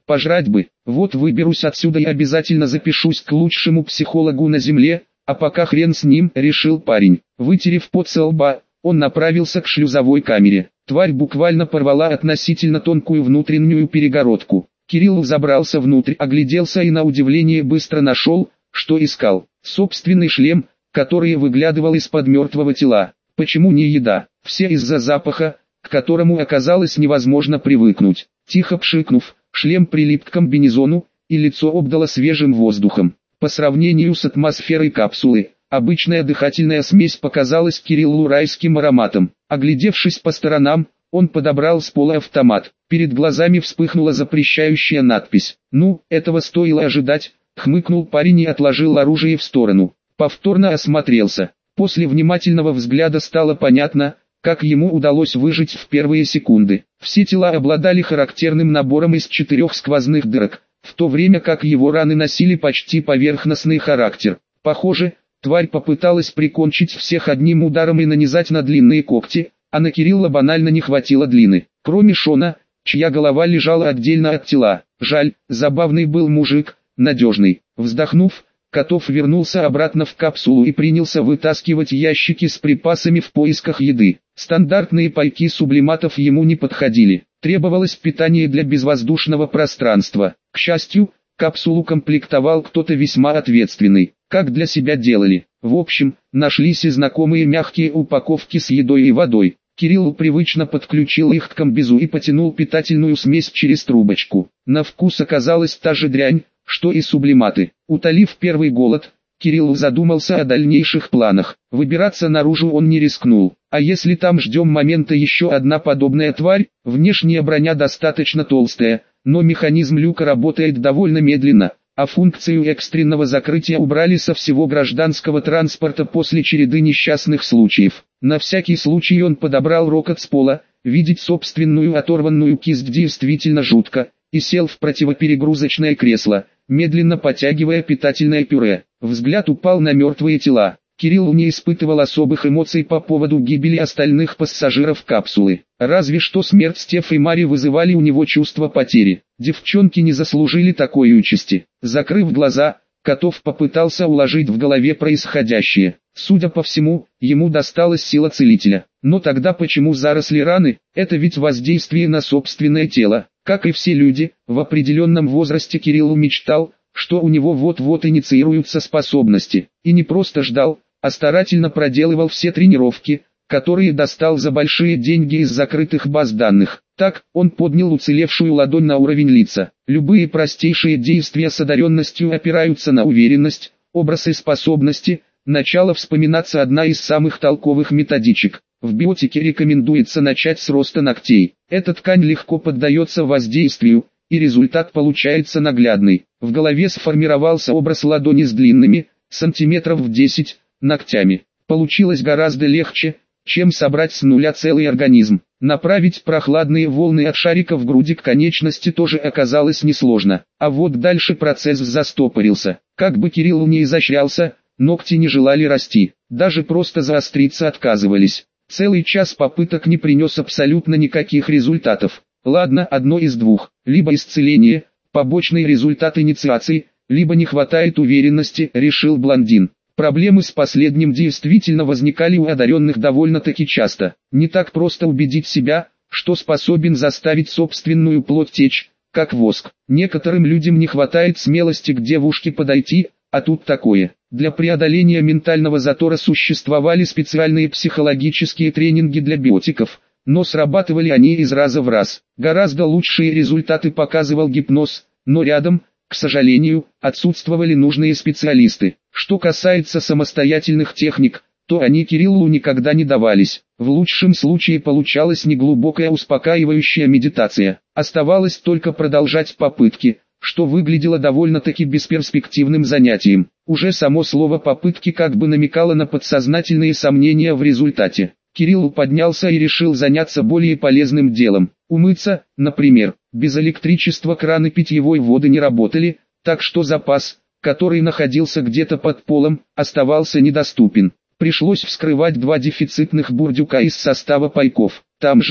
Пожрать бы, вот выберусь отсюда и обязательно запишусь к лучшему психологу на земле, а пока хрен с ним, решил парень. Вытерев пот со лба, он направился к шлюзовой камере. Тварь буквально порвала относительно тонкую внутреннюю перегородку. Кирилл забрался внутрь, огляделся и на удивление быстро нашел, что искал. Собственный шлем, который выглядывал из-под мертвого тела. Почему не еда? Все из-за запаха, к которому оказалось невозможно привыкнуть. Тихо пшикнув, шлем прилип к комбинезону, и лицо обдало свежим воздухом. По сравнению с атмосферой капсулы, обычная дыхательная смесь показалась Кириллу райским ароматом. Оглядевшись по сторонам, он подобрал с пола автомат. Перед глазами вспыхнула запрещающая надпись. «Ну, этого стоило ожидать», — хмыкнул парень и отложил оружие в сторону. Повторно осмотрелся. После внимательного взгляда стало понятно, как ему удалось выжить в первые секунды. Все тела обладали характерным набором из 4 сквозных дырок, в то время как его раны носили почти поверхностный характер. Похоже, тварь попыталась прикончить всех одним ударом и нанизать на длинные когти, а на Кирилла банально не хватило длины. Кроме Шона, чья голова лежала отдельно от тела. Жаль, забавный был мужик, надежный. Вздохнув, Котов вернулся обратно в капсулу и принялся вытаскивать ящики с припасами в поисках еды. Стандартные пайки сублиматов ему не подходили. Требовалось питание для безвоздушного пространства. К счастью, капсулу комплектовал кто-то весьма ответственный. Как для себя делали. В общем, нашлись и знакомые мягкие упаковки с едой и водой. Кирилл привычно подключил их к комбезу и потянул питательную смесь через трубочку. На вкус оказалась та же дрянь, что и сублиматы. Утолив первый голод, Кирилл задумался о дальнейших планах. Выбираться наружу он не рискнул. А если там ждем момента еще одна подобная тварь? Внешняя броня достаточно толстая, но механизм люка работает довольно медленно, а функцию экстренного закрытия убрали со всего гражданского транспорта после череды несчастных случаев. На всякий случай он подобрал рокот с пола, видеть собственную оторванную кисть действительно жутко, и сел в противоперегрузочное кресло, медленно потягивая питательное пюре. Взгляд упал на мертвые тела. Кирилл не испытывал особых эмоций по поводу гибели остальных пассажиров капсулы. Разве что смерть Стеф и Мари вызывали у него чувство потери. Девчонки не заслужили такой участи. Закрыв глаза, Котов попытался уложить в голове происходящее. Судя по всему, ему досталась сила целителя. Но тогда почему заросли раны? Это ведь воздействие на собственное тело. Как и все люди, в определенном возрасте Кирилл мечтал, что у него вот-вот инициируются способности. И не просто ждал, а старательно проделывал все тренировки, которые достал за большие деньги из закрытых баз данных. Так, он поднял уцелевшую ладонь на уровень лица. Любые простейшие действия с одаренностью опираются на уверенность, образ и способности. Начало вспоминаться одна из самых толковых методичек. В биотике рекомендуется начать с роста ногтей. Эта ткань легко поддается воздействию, и результат получается наглядный. В голове сформировался образ ладони с длинными, сантиметров в 10, ногтями. Получилось гораздо легче, чем собрать с нуля целый организм. Направить прохладные волны от шарика в груди к конечности тоже оказалось несложно. А вот дальше процесс застопорился. Как бы Кирилл не изощрялся, ногти не желали расти. Даже просто заостриться отказывались. Целый час попыток не принес абсолютно никаких результатов. Ладно, одно из двух. Либо исцеление, побочный результат инициации, либо не хватает уверенности, решил блондин. Проблемы с последним действительно возникали у одаренных довольно-таки часто. Не так просто убедить себя, что способен заставить собственную плоть течь, как воск. Некоторым людям не хватает смелости к девушке подойти, а тут такое. Для преодоления ментального затора существовали специальные психологические тренинги для биотиков, но срабатывали они из раза в раз. Гораздо лучшие результаты показывал гипноз, но рядом, к сожалению, отсутствовали нужные специалисты. Что касается самостоятельных техник, то они Кириллу никогда не давались. В лучшем случае получалась неглубокая успокаивающая медитация. Оставалось только продолжать попытки, что выглядело довольно-таки бесперспективным занятием. Уже само слово «попытки» как бы намекало на подсознательные сомнения в результате. Кирилл поднялся и решил заняться более полезным делом. Умыться, например. Без электричества краны питьевой воды не работали, так что запас, который находился где-то под полом, оставался недоступен. Пришлось вскрывать 2 дефицитных бурдюка из состава пайков. Там же, к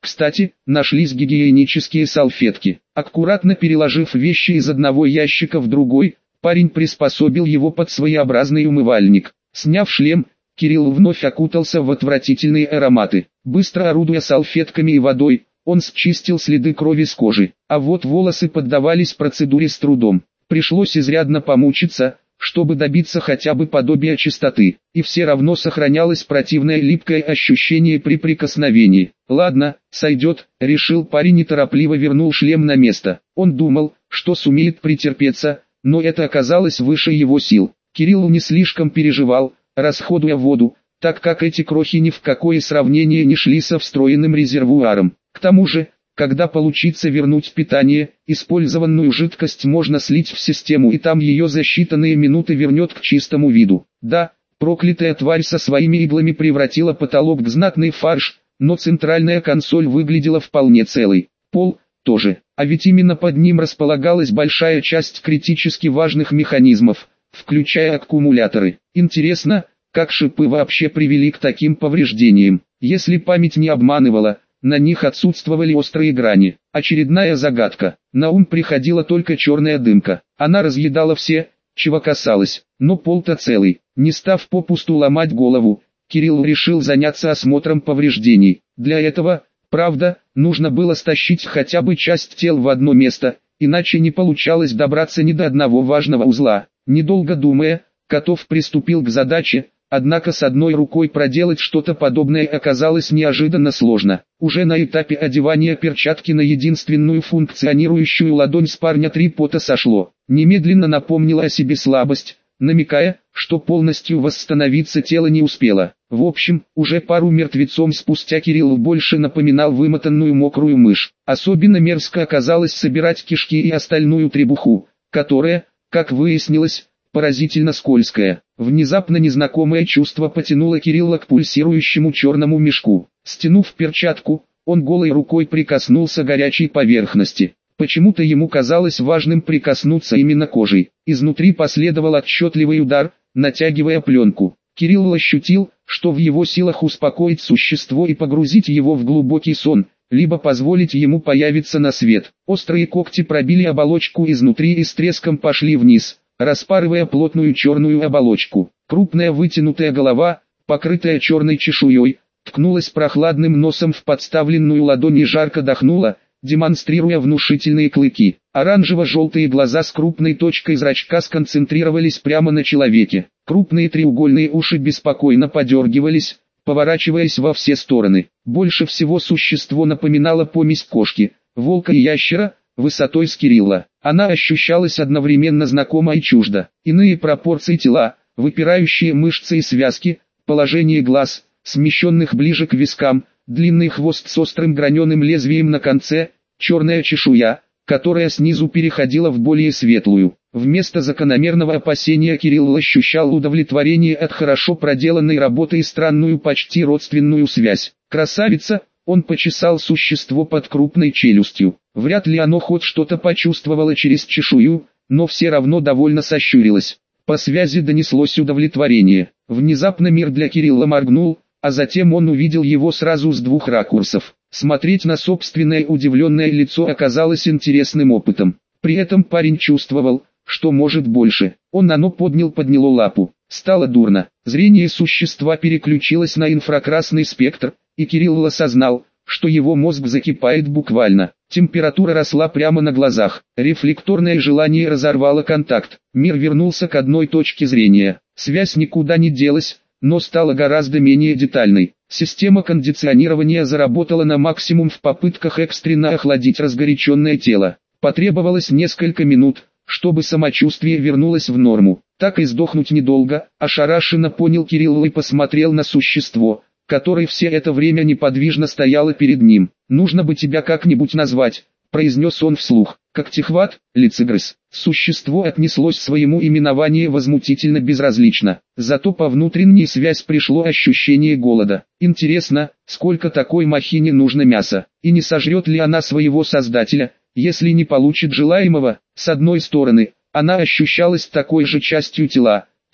Кстати, нашлись гигиенические салфетки. Аккуратно переложив вещи из одного ящика в другой, парень приспособил его под своеобразный умывальник. Сняв шлем, Кирилл вновь окутался в отвратительные ароматы. Быстро орудуя салфетками и водой, он счистил следы крови с кожи. А вот волосы поддавались процедуре с трудом. Пришлось изрядно помучиться, чтобы добиться хотя бы подобия чистоты, и все равно сохранялось противное липкое ощущение при прикосновении. «Ладно, сойдет», — решил парень и торопливо вернул шлем на место. Он думал, что сумеет претерпеться, но это оказалось выше его сил. Кирилл не слишком переживал, расходуя воду, так как эти крохи ни в какое сравнение не шли со встроенным резервуаром. К тому же, когда получится вернуть питание, использованную жидкость можно слить в систему, и там ее за считанные минуты вернет к чистому виду. Да, проклятая тварь со своими иглами превратила потолок в знатный фарш, но центральная консоль выглядела вполне целой. Пол тоже, а ведь именно под ним располагалась большая часть критически важных механизмов, включая аккумуляторы. Интересно, как шипы вообще привели к таким повреждениям? Если память не обманывала, на них отсутствовали острые грани. Очередная загадка. На ум приходила только черная дымка. Она разъедала все, чего касалось, но пол-то целый. Не став попусту ломать голову, Кирилл решил заняться осмотром повреждений. Для этого, правда, нужно было стащить хотя бы часть тел в одно место, иначе не получалось добраться ни до одного важного узла. Недолго думая, Котов приступил к задаче. Однако с одной рукой проделать что-то подобное оказалось неожиданно сложно. Уже на этапе одевания перчатки на единственную функционирующую ладонь с парня 3 пота сошло. Немедленно напомнила о себе слабость, намекая, что полностью восстановиться тело не успело. В общем, уже пару мертвецом спустя Кирилл больше напоминал вымотанную мокрую мышь. Особенно мерзко оказалось собирать кишки и остальную требуху, которая, как выяснилось, поразительно скользкая. Внезапно незнакомое чувство потянуло Кирилла к пульсирующему черному мешку. Стянув перчатку, он голой рукой прикоснулся к горячей поверхности. Почему-то ему казалось важным прикоснуться именно кожей. Изнутри последовал отчетливый удар, натягивая пленку. Кирилл ощутил, что в его силах успокоить существо и погрузить его в глубокий сон, либо позволить ему появиться на свет. Острые когти пробили оболочку изнутри и с треском пошли вниз, распарывая плотную черную оболочку. Крупная вытянутая голова, покрытая черной чешуей, ткнулась прохладным носом в подставленную ладонь и жарко дохнула, демонстрируя внушительные клыки. Оранжево-желтые глаза с крупной точкой зрачка сконцентрировались прямо на человеке. Крупные треугольные уши беспокойно подергивались, поворачиваясь во все стороны. Больше всего существо напоминало помесь кошки, волка и ящера, высотой с Кирилла. Она ощущалась одновременно знакомо и чуждо. Иные пропорции тела, выпирающие мышцы и связки, положение глаз, смещенных ближе к вискам, длинный хвост с острым граненым лезвием на конце, черная чешуя, которая снизу переходила в более светлую. Вместо закономерного опасения Кирилл ощущал удовлетворение от хорошо проделанной работы и странную почти родственную связь. «Красавица!» Он почесал существо под крупной челюстью. Вряд ли оно хоть что-то почувствовало через чешую, но все равно довольно сощурилось. По связи донеслось удовлетворение. Внезапно мир для Кирилла моргнул, а затем он увидел его сразу с двух ракурсов. Смотреть на собственное удивленное лицо оказалось интересным опытом. При этом парень чувствовал, что может больше. Он подняло лапу. Стало дурно. Зрение существа переключилось на инфракрасный спектр, и Кирилл осознал, что его мозг закипает буквально. Температура росла прямо на глазах. Рефлекторное желание разорвало контакт. Мир вернулся к одной точке зрения. Связь никуда не делась, но стала гораздо менее детальной. Система кондиционирования заработала на максимум в попытках экстренно охладить разгоряченное тело. Потребовалось несколько минут, чтобы самочувствие вернулось в норму. Так и сдохнуть недолго, ошарашенно понял Кирилл и посмотрел на существо, которое все это время неподвижно стояло перед ним. «Нужно бы тебя как-нибудь назвать», — произнес он вслух. «Когтехват, лицегрыз». Существо отнеслось к своему именованию возмутительно безразлично. Зато по внутренней связи пришло ощущение голода. Интересно, сколько такой махине нужно мяса, и не сожрет ли она своего создателя, если не получит желаемого. С одной стороны, она ощущалась такой же частью тела,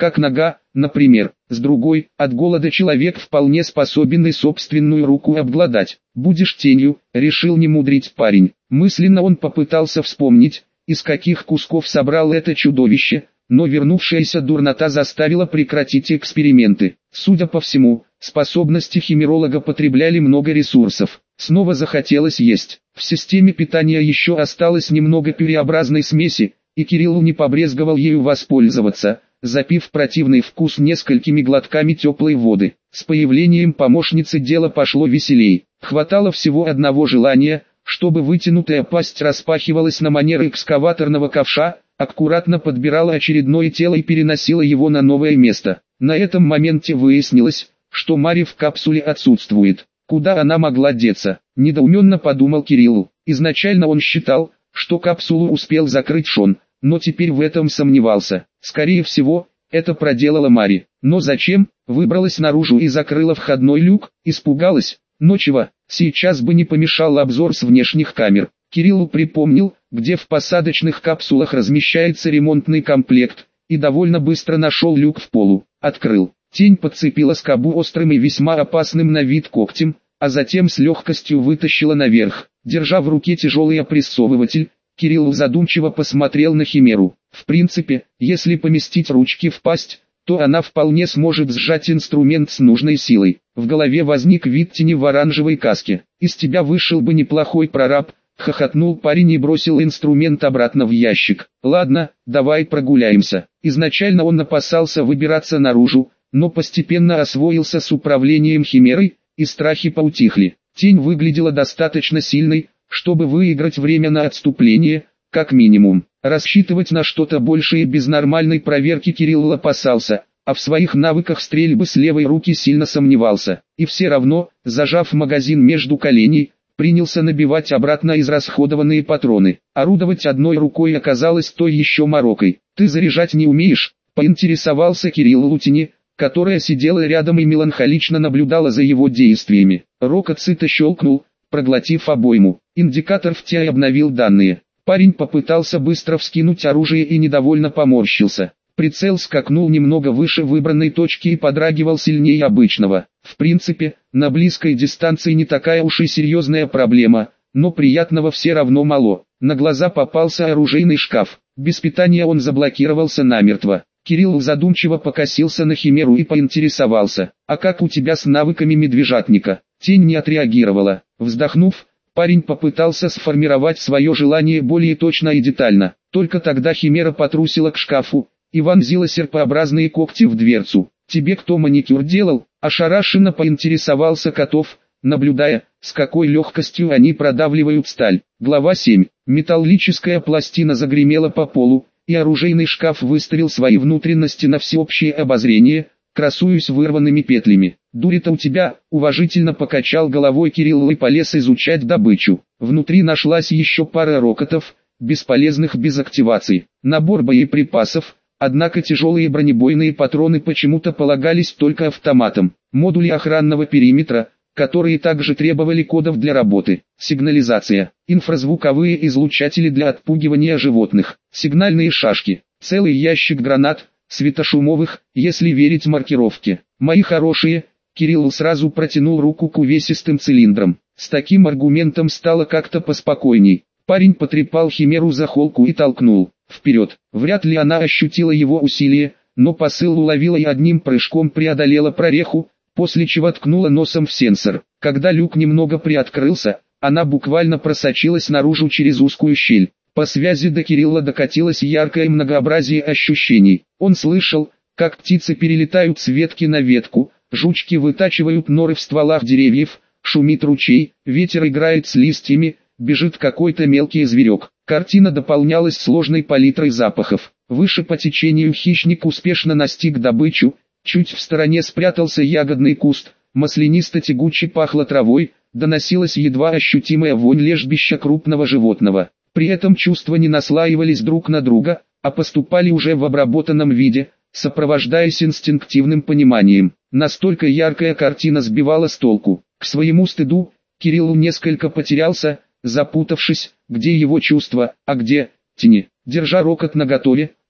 как нога, например. С другой, от голода человек вполне способен и собственную руку обглодать. «Будешь тенью», — решил не мудрить парень. Мысленно он попытался вспомнить, из каких кусков собрал это чудовище, но вернувшаяся дурнота заставила прекратить эксперименты. Судя по всему, способности химеролога потребляли много ресурсов. Снова захотелось есть. В системе питания еще осталось немного пюреобразной смеси, и Кириллу не побрезговал ею воспользоваться, запив противный вкус несколькими глотками теплой воды. С появлением помощницы дело пошло веселей. Хватало всего одного желания, чтобы вытянутая пасть распахивалась на манер экскаваторного ковша, аккуратно подбирала очередное тело и переносила его на новое место. На этом моменте выяснилось, что Мари в капсуле отсутствует. Куда она могла деться? Недоуменно подумал Кирилл. Изначально он считал, что капсулу успел закрыть Шон, но теперь в этом сомневался. Скорее всего, это проделала Мари. Но зачем? Выбралась наружу и закрыла входной люк, испугалась. Но чего, сейчас бы не помешал обзор с внешних камер. Кирилл припомнил, где в посадочных капсулах размещается ремонтный комплект, и довольно быстро нашел люк в полу. Открыл. Тень подцепила скобу острым и весьма опасным на вид когтем, а затем с легкостью вытащила наверх. Держа в руке тяжелый опрессовыватель, Кирилл задумчиво посмотрел на химеру. В принципе, если поместить ручки в пасть, то она вполне сможет сжать инструмент с нужной силой. В голове возник вид тени в оранжевой каске. «Из тебя вышел бы неплохой прораб», — хохотнул парень и бросил инструмент обратно в ящик. «Ладно, давай прогуляемся». Изначально он опасался выбираться наружу, но постепенно освоился с управлением химерой, и страхи поутихли. Тень выглядела достаточно сильной, чтобы выиграть время на отступление, как минимум. Рассчитывать на что-то большее без нормальной проверки Кирилл опасался, а в своих навыках стрельбы с левой руки сильно сомневался. И все равно, зажав магазин между коленей, принялся набивать обратно израсходованные патроны. Орудовать одной рукой оказалось той еще морокой. «Ты заряжать не умеешь?» — поинтересовался Кирилл Лутини, которая сидела рядом и меланхолично наблюдала за его действиями. Рокот сыто щелкнул, проглотив обойму. Индикатор в TI обновил данные. Парень попытался быстро вскинуть оружие и недовольно поморщился. Прицел скакнул немного выше выбранной точки и подрагивал сильнее обычного. В принципе, на близкой дистанции не такая уж и серьезная проблема, но приятного все равно мало. На глаза попался оружейный шкаф. Без питания он заблокировался намертво. Кирилл задумчиво покосился на химеру и поинтересовался: «А как у тебя с навыками медвежатника?» Тень не отреагировала. Вздохнув, парень попытался сформировать свое желание более точно и детально. Только тогда химера потрусила к шкафу и вонзила серпообразные когти в дверцу. «Тебе кто маникюр делал?» — ошарашенно поинтересовался Котов, наблюдая, с какой легкостью они продавливают сталь. Глава 7. Металлическая пластина загремела по полу, и оружейный шкаф выставил свои внутренности на всеобщее обозрение, красуясь вырванными петлями. «Дури-то у тебя», — уважительно покачал головой Кирилл и полез изучать добычу. Внутри нашлась еще пара рокотов, бесполезных без активации. Набор боеприпасов, однако тяжелые бронебойные патроны почему-то полагались только автоматам. Модули охранного периметра, которые также требовали кодов для работы. Сигнализация, инфразвуковые излучатели для отпугивания животных, сигнальные шашки, целый ящик гранат, светошумовых, если верить маркировке. «Мои хорошие», — Кирилл сразу протянул руку к увесистым цилиндрам. С таким аргументом стало как-то поспокойней. Парень потрепал химеру за холку и толкнул вперед. Вряд ли она ощутила его усилие, но посыл уловила и одним прыжком преодолела прореху, после чего ткнула носом в сенсор. Когда люк немного приоткрылся, она буквально просочилась наружу через узкую щель. По связи до Кирилла докатилось яркое многообразие ощущений. Он слышал, как птицы перелетают с ветки на ветку, жучки вытачивают норы в стволах деревьев, шумит ручей, ветер играет с листьями, бежит какой-то мелкий зверек. Картина дополнялась сложной палитрой запахов. Выше по течению хищник успешно настиг добычу, чуть в стороне спрятался ягодный куст, маслянисто-тягуче пахло травой, доносилась едва ощутимая вонь лежбища крупного животного. При этом чувства не наслаивались друг на друга, а поступали уже в обработанном виде, сопровождаясь инстинктивным пониманием. Настолько яркая картина сбивала с толку. К своему стыду, Кирилл несколько потерялся, запутавшись, где его чувства, а где тени. Держа рокот наготове,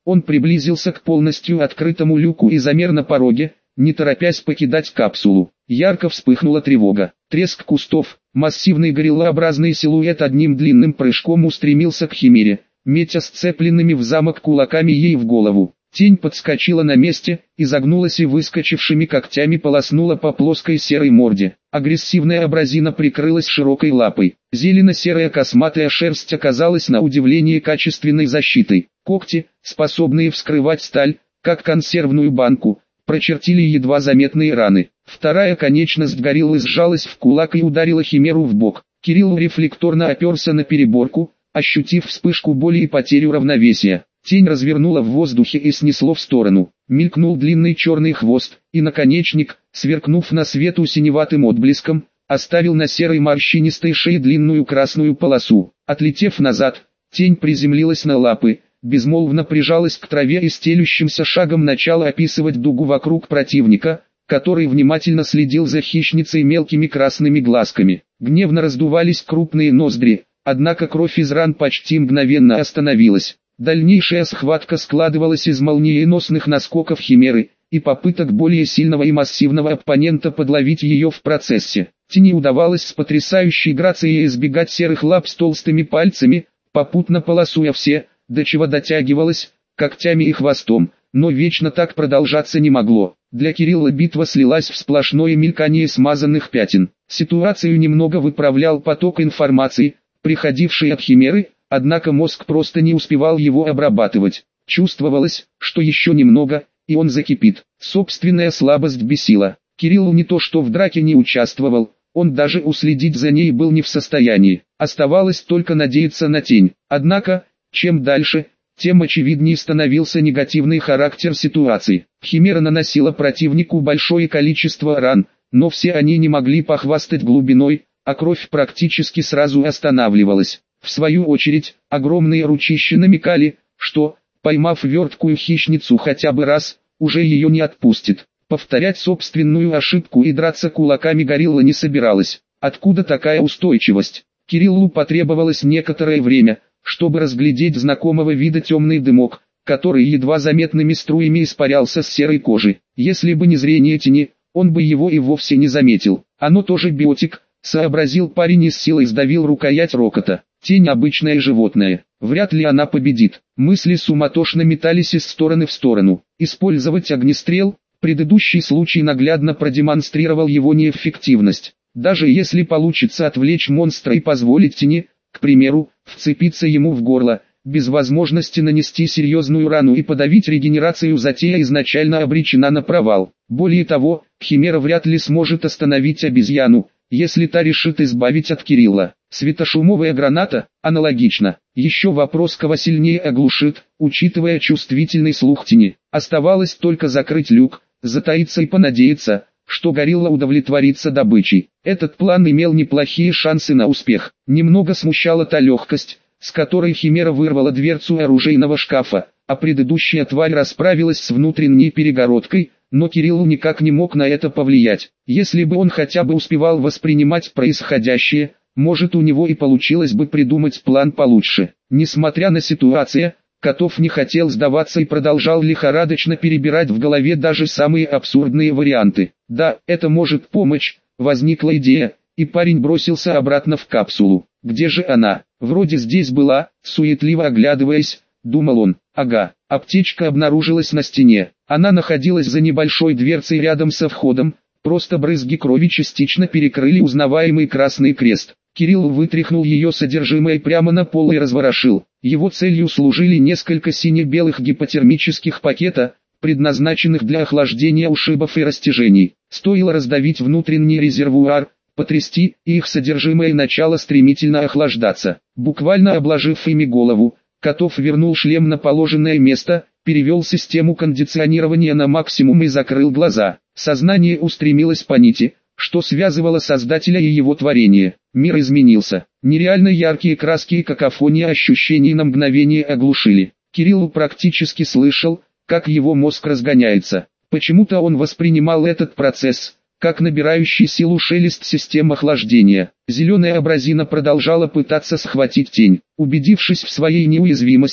Он приблизился к полностью открытому люку и замер на пороге, не торопясь покидать капсулу. Ярко вспыхнула тревога. Треск кустов, массивный гориллообразный силуэт одним длинным прыжком устремился к Химере, метя сцепленными в замок кулаками ей в голову. Тень подскочила на месте, изогнулась и выскочившими когтями полоснула по плоской серой морде. Агрессивная абразина прикрылась широкой лапой. Зелено-серая косматая шерсть оказалась на удивление качественной защитой. Когти, способные вскрывать сталь, как консервную банку, прочертили едва заметные раны. Вторая конечность гориллы сжалась в кулак и ударила Химеру в бок. Кирилл рефлекторно оперся на переборку, ощутив вспышку боли и потерю равновесия. Тень развернула в воздухе и снесло в сторону. Мелькнул длинный черный хвост, и наконечник, сверкнув на свету синеватым отблеском, оставил на серой морщинистой шее длинную красную полосу. Отлетев назад, тень приземлилась на лапы, безмолвно прижалась к траве и стелющимся шагом начала описывать дугу вокруг противника, который внимательно следил за хищницей мелкими красными глазками. Гневно раздувались крупные ноздри, однако кровь из ран почти мгновенно остановилась. Дальнейшая схватка складывалась из молниеносных наскоков Химеры и попыток более сильного и массивного оппонента подловить ее в процессе. Тени удавалось с потрясающей грацией избегать серых лап с толстыми пальцами, попутно полосуя все, до чего дотягивалась, когтями и хвостом, но вечно так продолжаться не могло. Для Кирилла битва слилась в сплошное мелькание смазанных пятен. Ситуацию немного выправлял поток информации, приходивший от Химеры, однако мозг просто не успевал его обрабатывать. Чувствовалось, что еще немного, и он закипит. Собственная слабость бесила. Кирилл не то что в драке не участвовал, он даже уследить за ней был не в состоянии. Оставалось только надеяться на тень. Однако, чем дальше, тем очевиднее становился негативный характер ситуации. Химера наносила противнику большое количество ран, но все они не могли похвастать глубиной, а кровь практически сразу останавливалась. В свою очередь, огромные ручища намекали, что, поймав верткую хищницу хотя бы раз, уже ее не отпустит. Повторять собственную ошибку и драться кулаками горилла не собиралась. Откуда такая устойчивость? Кириллу потребовалось некоторое время, чтобы разглядеть знакомого вида темный дымок, который едва заметными струями испарялся с серой кожи. Если бы не зрение тени, он бы его и вовсе не заметил. Оно тоже биотик, сообразил парень и с силой сдавил рукоять рокота. Тень обычное животное, вряд ли она победит. Мысли суматошно метались из стороны в сторону. Использовать огнестрел, предыдущий случай наглядно продемонстрировал его неэффективность. Даже если получится отвлечь монстра и позволить тени, к примеру, вцепиться ему в горло, без возможности нанести серьезную рану и подавить регенерацию, затея изначально обречена на провал. Более того, Химера вряд ли сможет остановить обезьяну, если та решит избавить от Кирилла. Светошумовая граната, аналогично. Еще вопрос, кого сильнее оглушит, учитывая чувствительный слух тени. Оставалось только закрыть люк, затаиться и понадеяться, что горилла удовлетворится добычей. Этот план имел неплохие шансы на успех. Немного смущала та легкость, с которой Химера вырвала дверцу оружейного шкафа, а предыдущая тварь расправилась с внутренней перегородкой, но Кириллу никак не мог на это повлиять. Если бы он хотя бы успевал воспринимать происходящее, может, у него и получилось бы придумать план получше. Несмотря на ситуацию, Котов не хотел сдаваться и продолжал лихорадочно перебирать в голове даже самые абсурдные варианты. Да, это может помочь, возникла идея, и парень бросился обратно в капсулу. Где же она? Вроде здесь была, суетливо оглядываясь, думал он. Ага, аптечка обнаружилась на стене. Она находилась за небольшой дверцей рядом со входом, просто брызги крови частично перекрыли узнаваемый красный крест. Кирилл вытряхнул ее содержимое прямо на пол и разворошил. Его целью служили несколько сине-белых гипотермических пакета, предназначенных для охлаждения ушибов и растяжений. Стоило раздавить внутренний резервуар, потрясти, и их содержимое начало стремительно охлаждаться. Буквально обложив ими голову, Котов вернул шлем на положенное место, перевел систему кондиционирования на максимум и закрыл глаза. Сознание устремилось по нити, что связывало создателя и его творение. Мир изменился. Нереально яркие краски и какофония ощущений на мгновение оглушили. Кирилл практически слышал, как его мозг разгоняется. Почему-то он воспринимал этот процесс как набирающий силу шелест систем охлаждения. Зеленая абразина продолжала пытаться схватить тень. Убедившись в своей неуязвимости,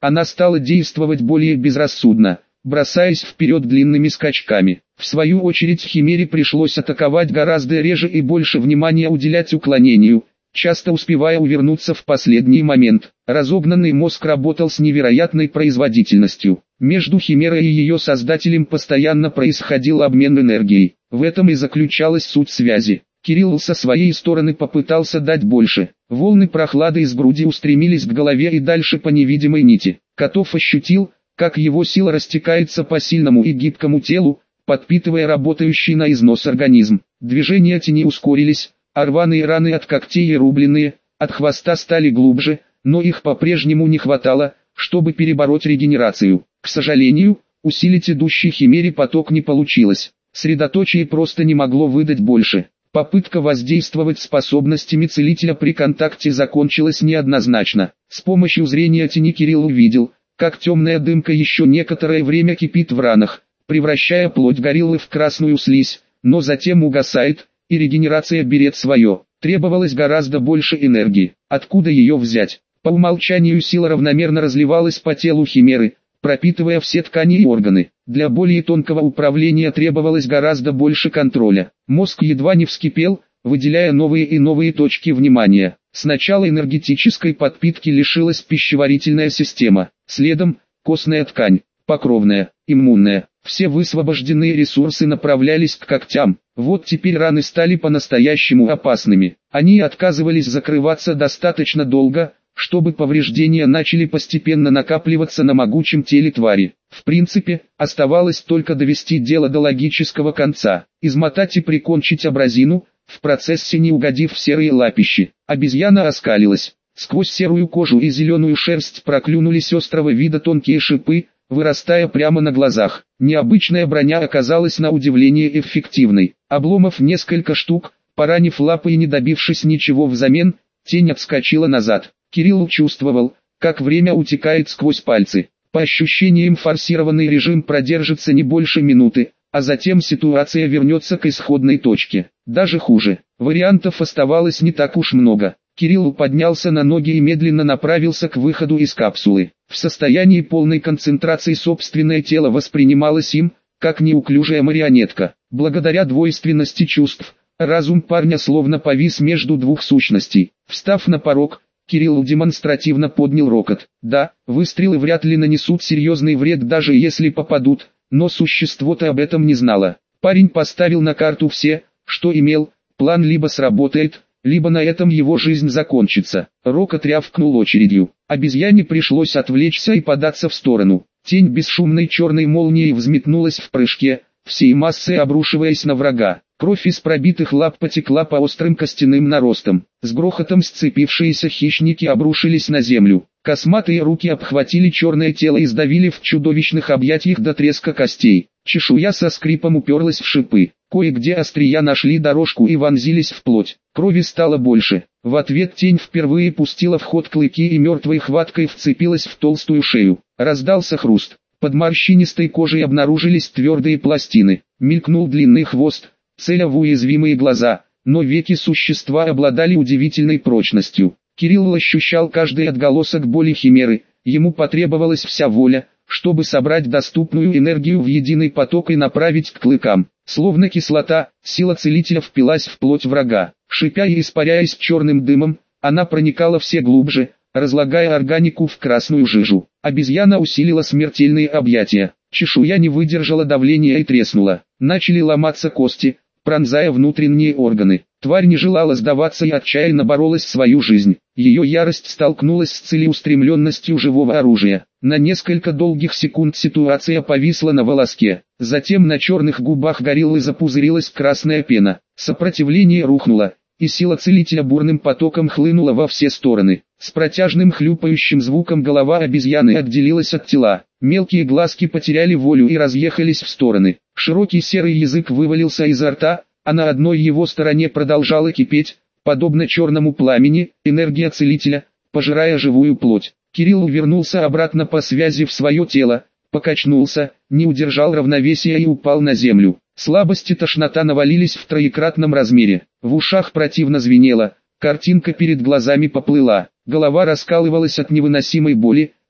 она стала действовать более безрассудно, бросаясь вперед длинными скачками. В свою очередь Химере пришлось атаковать гораздо реже и больше внимания уделять уклонению, часто успевая увернуться в последний момент. Разогнанный мозг работал с невероятной производительностью. Между Химерой и ее создателем постоянно происходил обмен энергией. В этом и заключалась суть связи. Кирилл со своей стороны попытался дать больше. Волны прохлады из груди устремились к голове и дальше по невидимой нити. Котов ощутил, как его сила растекается по сильному и гибкому телу, подпитывая работающий на износ организм. Движения тени ускорились, а рваные раны от когтей и рубленные, от хвоста стали глубже, но их по-прежнему не хватало, чтобы перебороть регенерацию. К сожалению, усилить идущий Химере поток не получилось. Средоточие просто не могло выдать больше. Попытка воздействовать способностями целителя при контакте закончилась неоднозначно. С помощью зрения тени Кирилл увидел, как темная дымка еще некоторое время кипит в ранах, превращая плоть гориллы в красную слизь, но затем угасает, и регенерация берет свое. Требовалось гораздо больше энергии. Откуда ее взять? По умолчанию сила равномерно разливалась по телу Химеры, пропитывая все ткани и органы. Для более тонкого управления требовалось гораздо больше контроля. Мозг едва не вскипел, выделяя новые и новые точки внимания. Сначала энергетической подпитки лишилась пищеварительная система, следом – костная ткань, покровная, иммунная. Все высвобожденные ресурсы направлялись к когтям. Вот теперь раны стали по-настоящему опасными. Они отказывались закрываться достаточно долго, чтобы повреждения начали постепенно накапливаться на могучем теле твари. В принципе, оставалось только довести дело до логического конца, измотать и прикончить абразину, в процессе не угодив в серые лапищи. Обезьяна оскалилась. Сквозь серую кожу и зеленую шерсть проклюнулись острого вида тонкие шипы, вырастая прямо на глазах. Необычная броня оказалась на удивление эффективной. Обломав несколько штук, поранив лапы и не добившись ничего взамен, тень отскочила назад. Кирилл чувствовал, как время утекает сквозь пальцы. По ощущениям, форсированный режим продержится не больше минуты, а затем ситуация вернется к исходной точке. Даже хуже. Вариантов оставалось не так уж много. Кирилл поднялся на ноги и медленно направился к выходу из капсулы. В состоянии полной концентрации собственное тело воспринималось им, как неуклюжая марионетка. Благодаря двойственности чувств, разум парня словно повис между двух сущностей. Встав на порог, Кирилл демонстративно поднял рокот. Да, выстрелы вряд ли нанесут серьезный вред, даже если попадут, но существо-то об этом не знало. Парень поставил на карту все, что имел, план либо сработает, либо на этом его жизнь закончится. Рокот рявкнул очередью. Обезьяне пришлось отвлечься и податься в сторону. Тень бесшумной черной молнией взметнулась в прыжке, всей массой обрушиваясь на врага. Кровь из пробитых лап потекла по острым костяным наростам. С грохотом сцепившиеся хищники обрушились на землю. Косматые руки обхватили черное тело и сдавили в чудовищных объятиях до треска костей. Чешуя со скрипом уперлась в шипы. Кое-где острия нашли дорожку и вонзились в плоть. Крови стало больше. В ответ тень впервые пустила в ход клыки и мертвой хваткой вцепилась в толстую шею. Раздался хруст. Под морщинистой кожей обнаружились твердые пластины. Мелькнул длинный хвост, целя в уязвимые глаза, но веки существа обладали удивительной прочностью. Кирилл ощущал каждый отголосок боли Химеры, ему потребовалась вся воля, чтобы собрать доступную энергию в единый поток и направить к клыкам. Словно кислота, сила целителя впилась в плоть врага. Шипя и испаряясь черным дымом, она проникала все глубже, разлагая органику в красную жижу. Обезьяна усилила смертельные объятия. Чешуя не выдержала давления и треснула. Начали ломаться кости, пронзая внутренние органы. Тварь не желала сдаваться и отчаянно боролась свою жизнь. Ее ярость столкнулась с целеустремленностью живого оружия. На несколько долгих секунд ситуация повисла на волоске. Затем на черных губах гориллы запузырилась красная пена. Сопротивление рухнуло, и сила целителя бурным потоком хлынула во все стороны. С протяжным хлюпающим звуком голова обезьяны отделилась от тела. Мелкие глазки потеряли волю и разъехались в стороны. Широкий серый язык вывалился изо рта, а на одной его стороне продолжала кипеть, подобно черному пламени, энергия целителя, пожирая живую плоть. Кирилл вернулся обратно по связи в свое тело, покачнулся, не удержал равновесия и упал на землю. Слабость и тошнота навалились в троекратном размере. В ушах противно звенело, картинка перед глазами поплыла. Голова раскалывалась от невыносимой боли,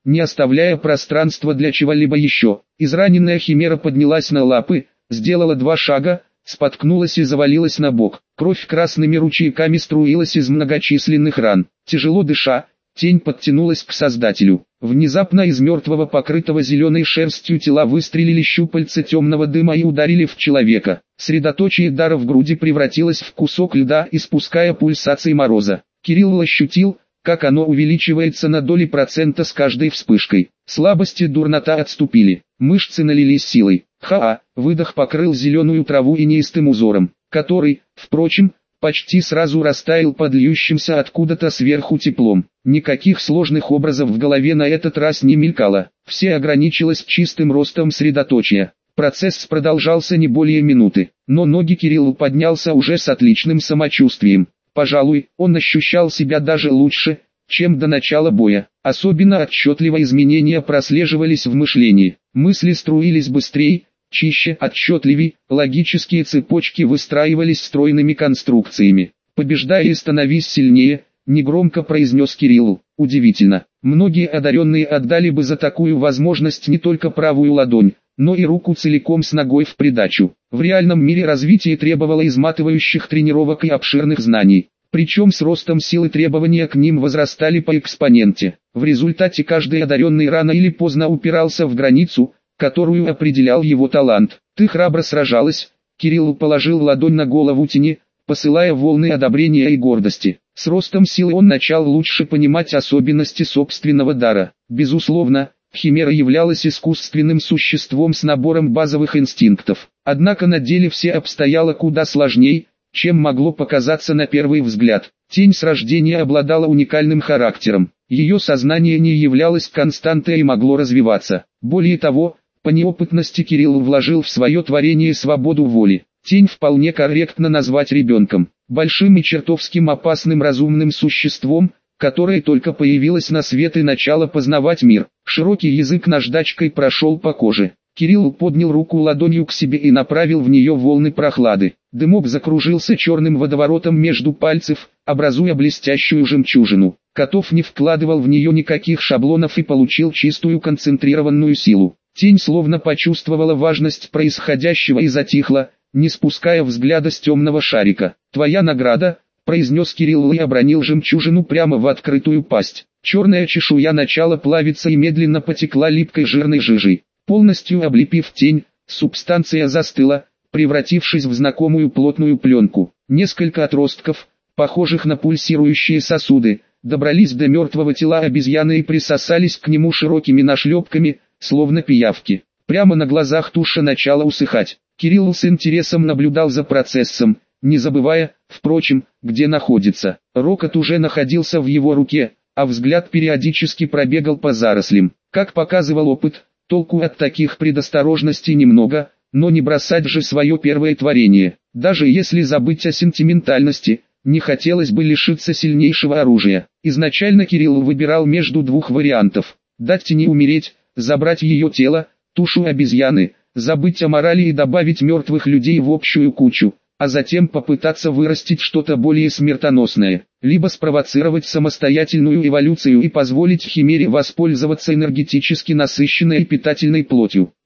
не оставляя пространства для чего-либо еще. Израненная химера поднялась на лапы, сделала 2 шага, споткнулась и завалилась на бок. Кровь красными ручейками струилась из многочисленных ран. Тяжело дыша, тень подтянулась к Создателю. Внезапно из мертвого покрытого зеленой шерстью тела выстрелили щупальца темного дыма и ударили в человека. Средоточие дара в груди превратилось в кусок льда, испуская пульсации мороза. Кирилл ощутил, как оно увеличивается на доли процента с каждой вспышкой. Слабость и дурнота отступили, мышцы налились силой. Выдох покрыл зеленую траву инеистым узором, который, впрочем, почти сразу растаял под льющимся откуда-то сверху теплом. Никаких сложных образов в голове на этот раз не мелькало, все ограничилось чистым ростом средоточия. Процесс продолжался не более минуты, но ноги Кириллу поднялся уже с отличным самочувствием. Пожалуй, он ощущал себя даже лучше, чем до начала боя. Особенно отчетливо изменения прослеживались в мышлении. Мысли струились быстрее, чище, отчетливей, логические цепочки выстраивались стройными конструкциями. «Побеждай и становись сильнее», — негромко произнес Кирилл. Удивительно, многие одаренные отдали бы за такую возможность не только правую ладонь, но и руку целиком с ногой в придачу. В реальном мире развитие требовало изматывающих тренировок и обширных знаний. Причем с ростом силы требования к ним возрастали по экспоненте. В результате каждый одаренный рано или поздно упирался в границу, которую определял его талант. «Ты храбро сражалась», — Кирилл положил ладонь на голову тени, посылая волны одобрения и гордости. С ростом силы он начал лучше понимать особенности собственного дара. Безусловно, Химера являлась искусственным существом с набором базовых инстинктов. Однако на деле все обстояло куда сложнее, чем могло показаться на первый взгляд. Тень с рождения обладала уникальным характером. Ее сознание не являлось константой и могло развиваться. Более того, по неопытности Кирилл вложил в свое творение свободу воли. Тень вполне корректно назвать ребенком, большим и чертовски опасным разумным существом, которое только появилось на свет и начало познавать мир. Широкий язык наждачкой прошел по коже. Кирилл поднял руку ладонью к себе и направил в нее волны прохлады. Дымок закружился черным водоворотом между пальцев, образуя блестящую жемчужину. Котов не вкладывал в нее никаких шаблонов и получил чистую концентрированную силу. Тень словно почувствовала важность происходящего и затихла, не спуская взгляда с темного шарика. «Твоя награда», — произнес Кирилл и обронил жемчужину прямо в открытую пасть. Черная чешуя начала плавиться и медленно потекла липкой жирной жижей. Полностью облепив тень, субстанция застыла, превратившись в знакомую плотную пленку. Несколько отростков, похожих на пульсирующие сосуды, добрались до мертвого тела обезьяны и присосались к нему широкими нашлепками, словно пиявки. Прямо на глазах туша начала усыхать. Кирилл с интересом наблюдал за процессом, не забывая, впрочем, где находится. Рокот уже находился в его руке, а взгляд периодически пробегал по зарослям. Как показывал опыт, толку от таких предосторожностей немного, но не бросать же свое первое творение. Даже если забыть о сентиментальности, не хотелось бы лишиться сильнейшего оружия. Изначально Кирилл выбирал между 2 вариантов: дать тени умереть, забрать ее тело, тушу обезьяны, забыть о морали и добавить мертвых людей в общую кучу, а затем попытаться вырастить что-то более смертоносное, либо спровоцировать самостоятельную эволюцию и позволить Химере воспользоваться энергетически насыщенной и питательной плотью.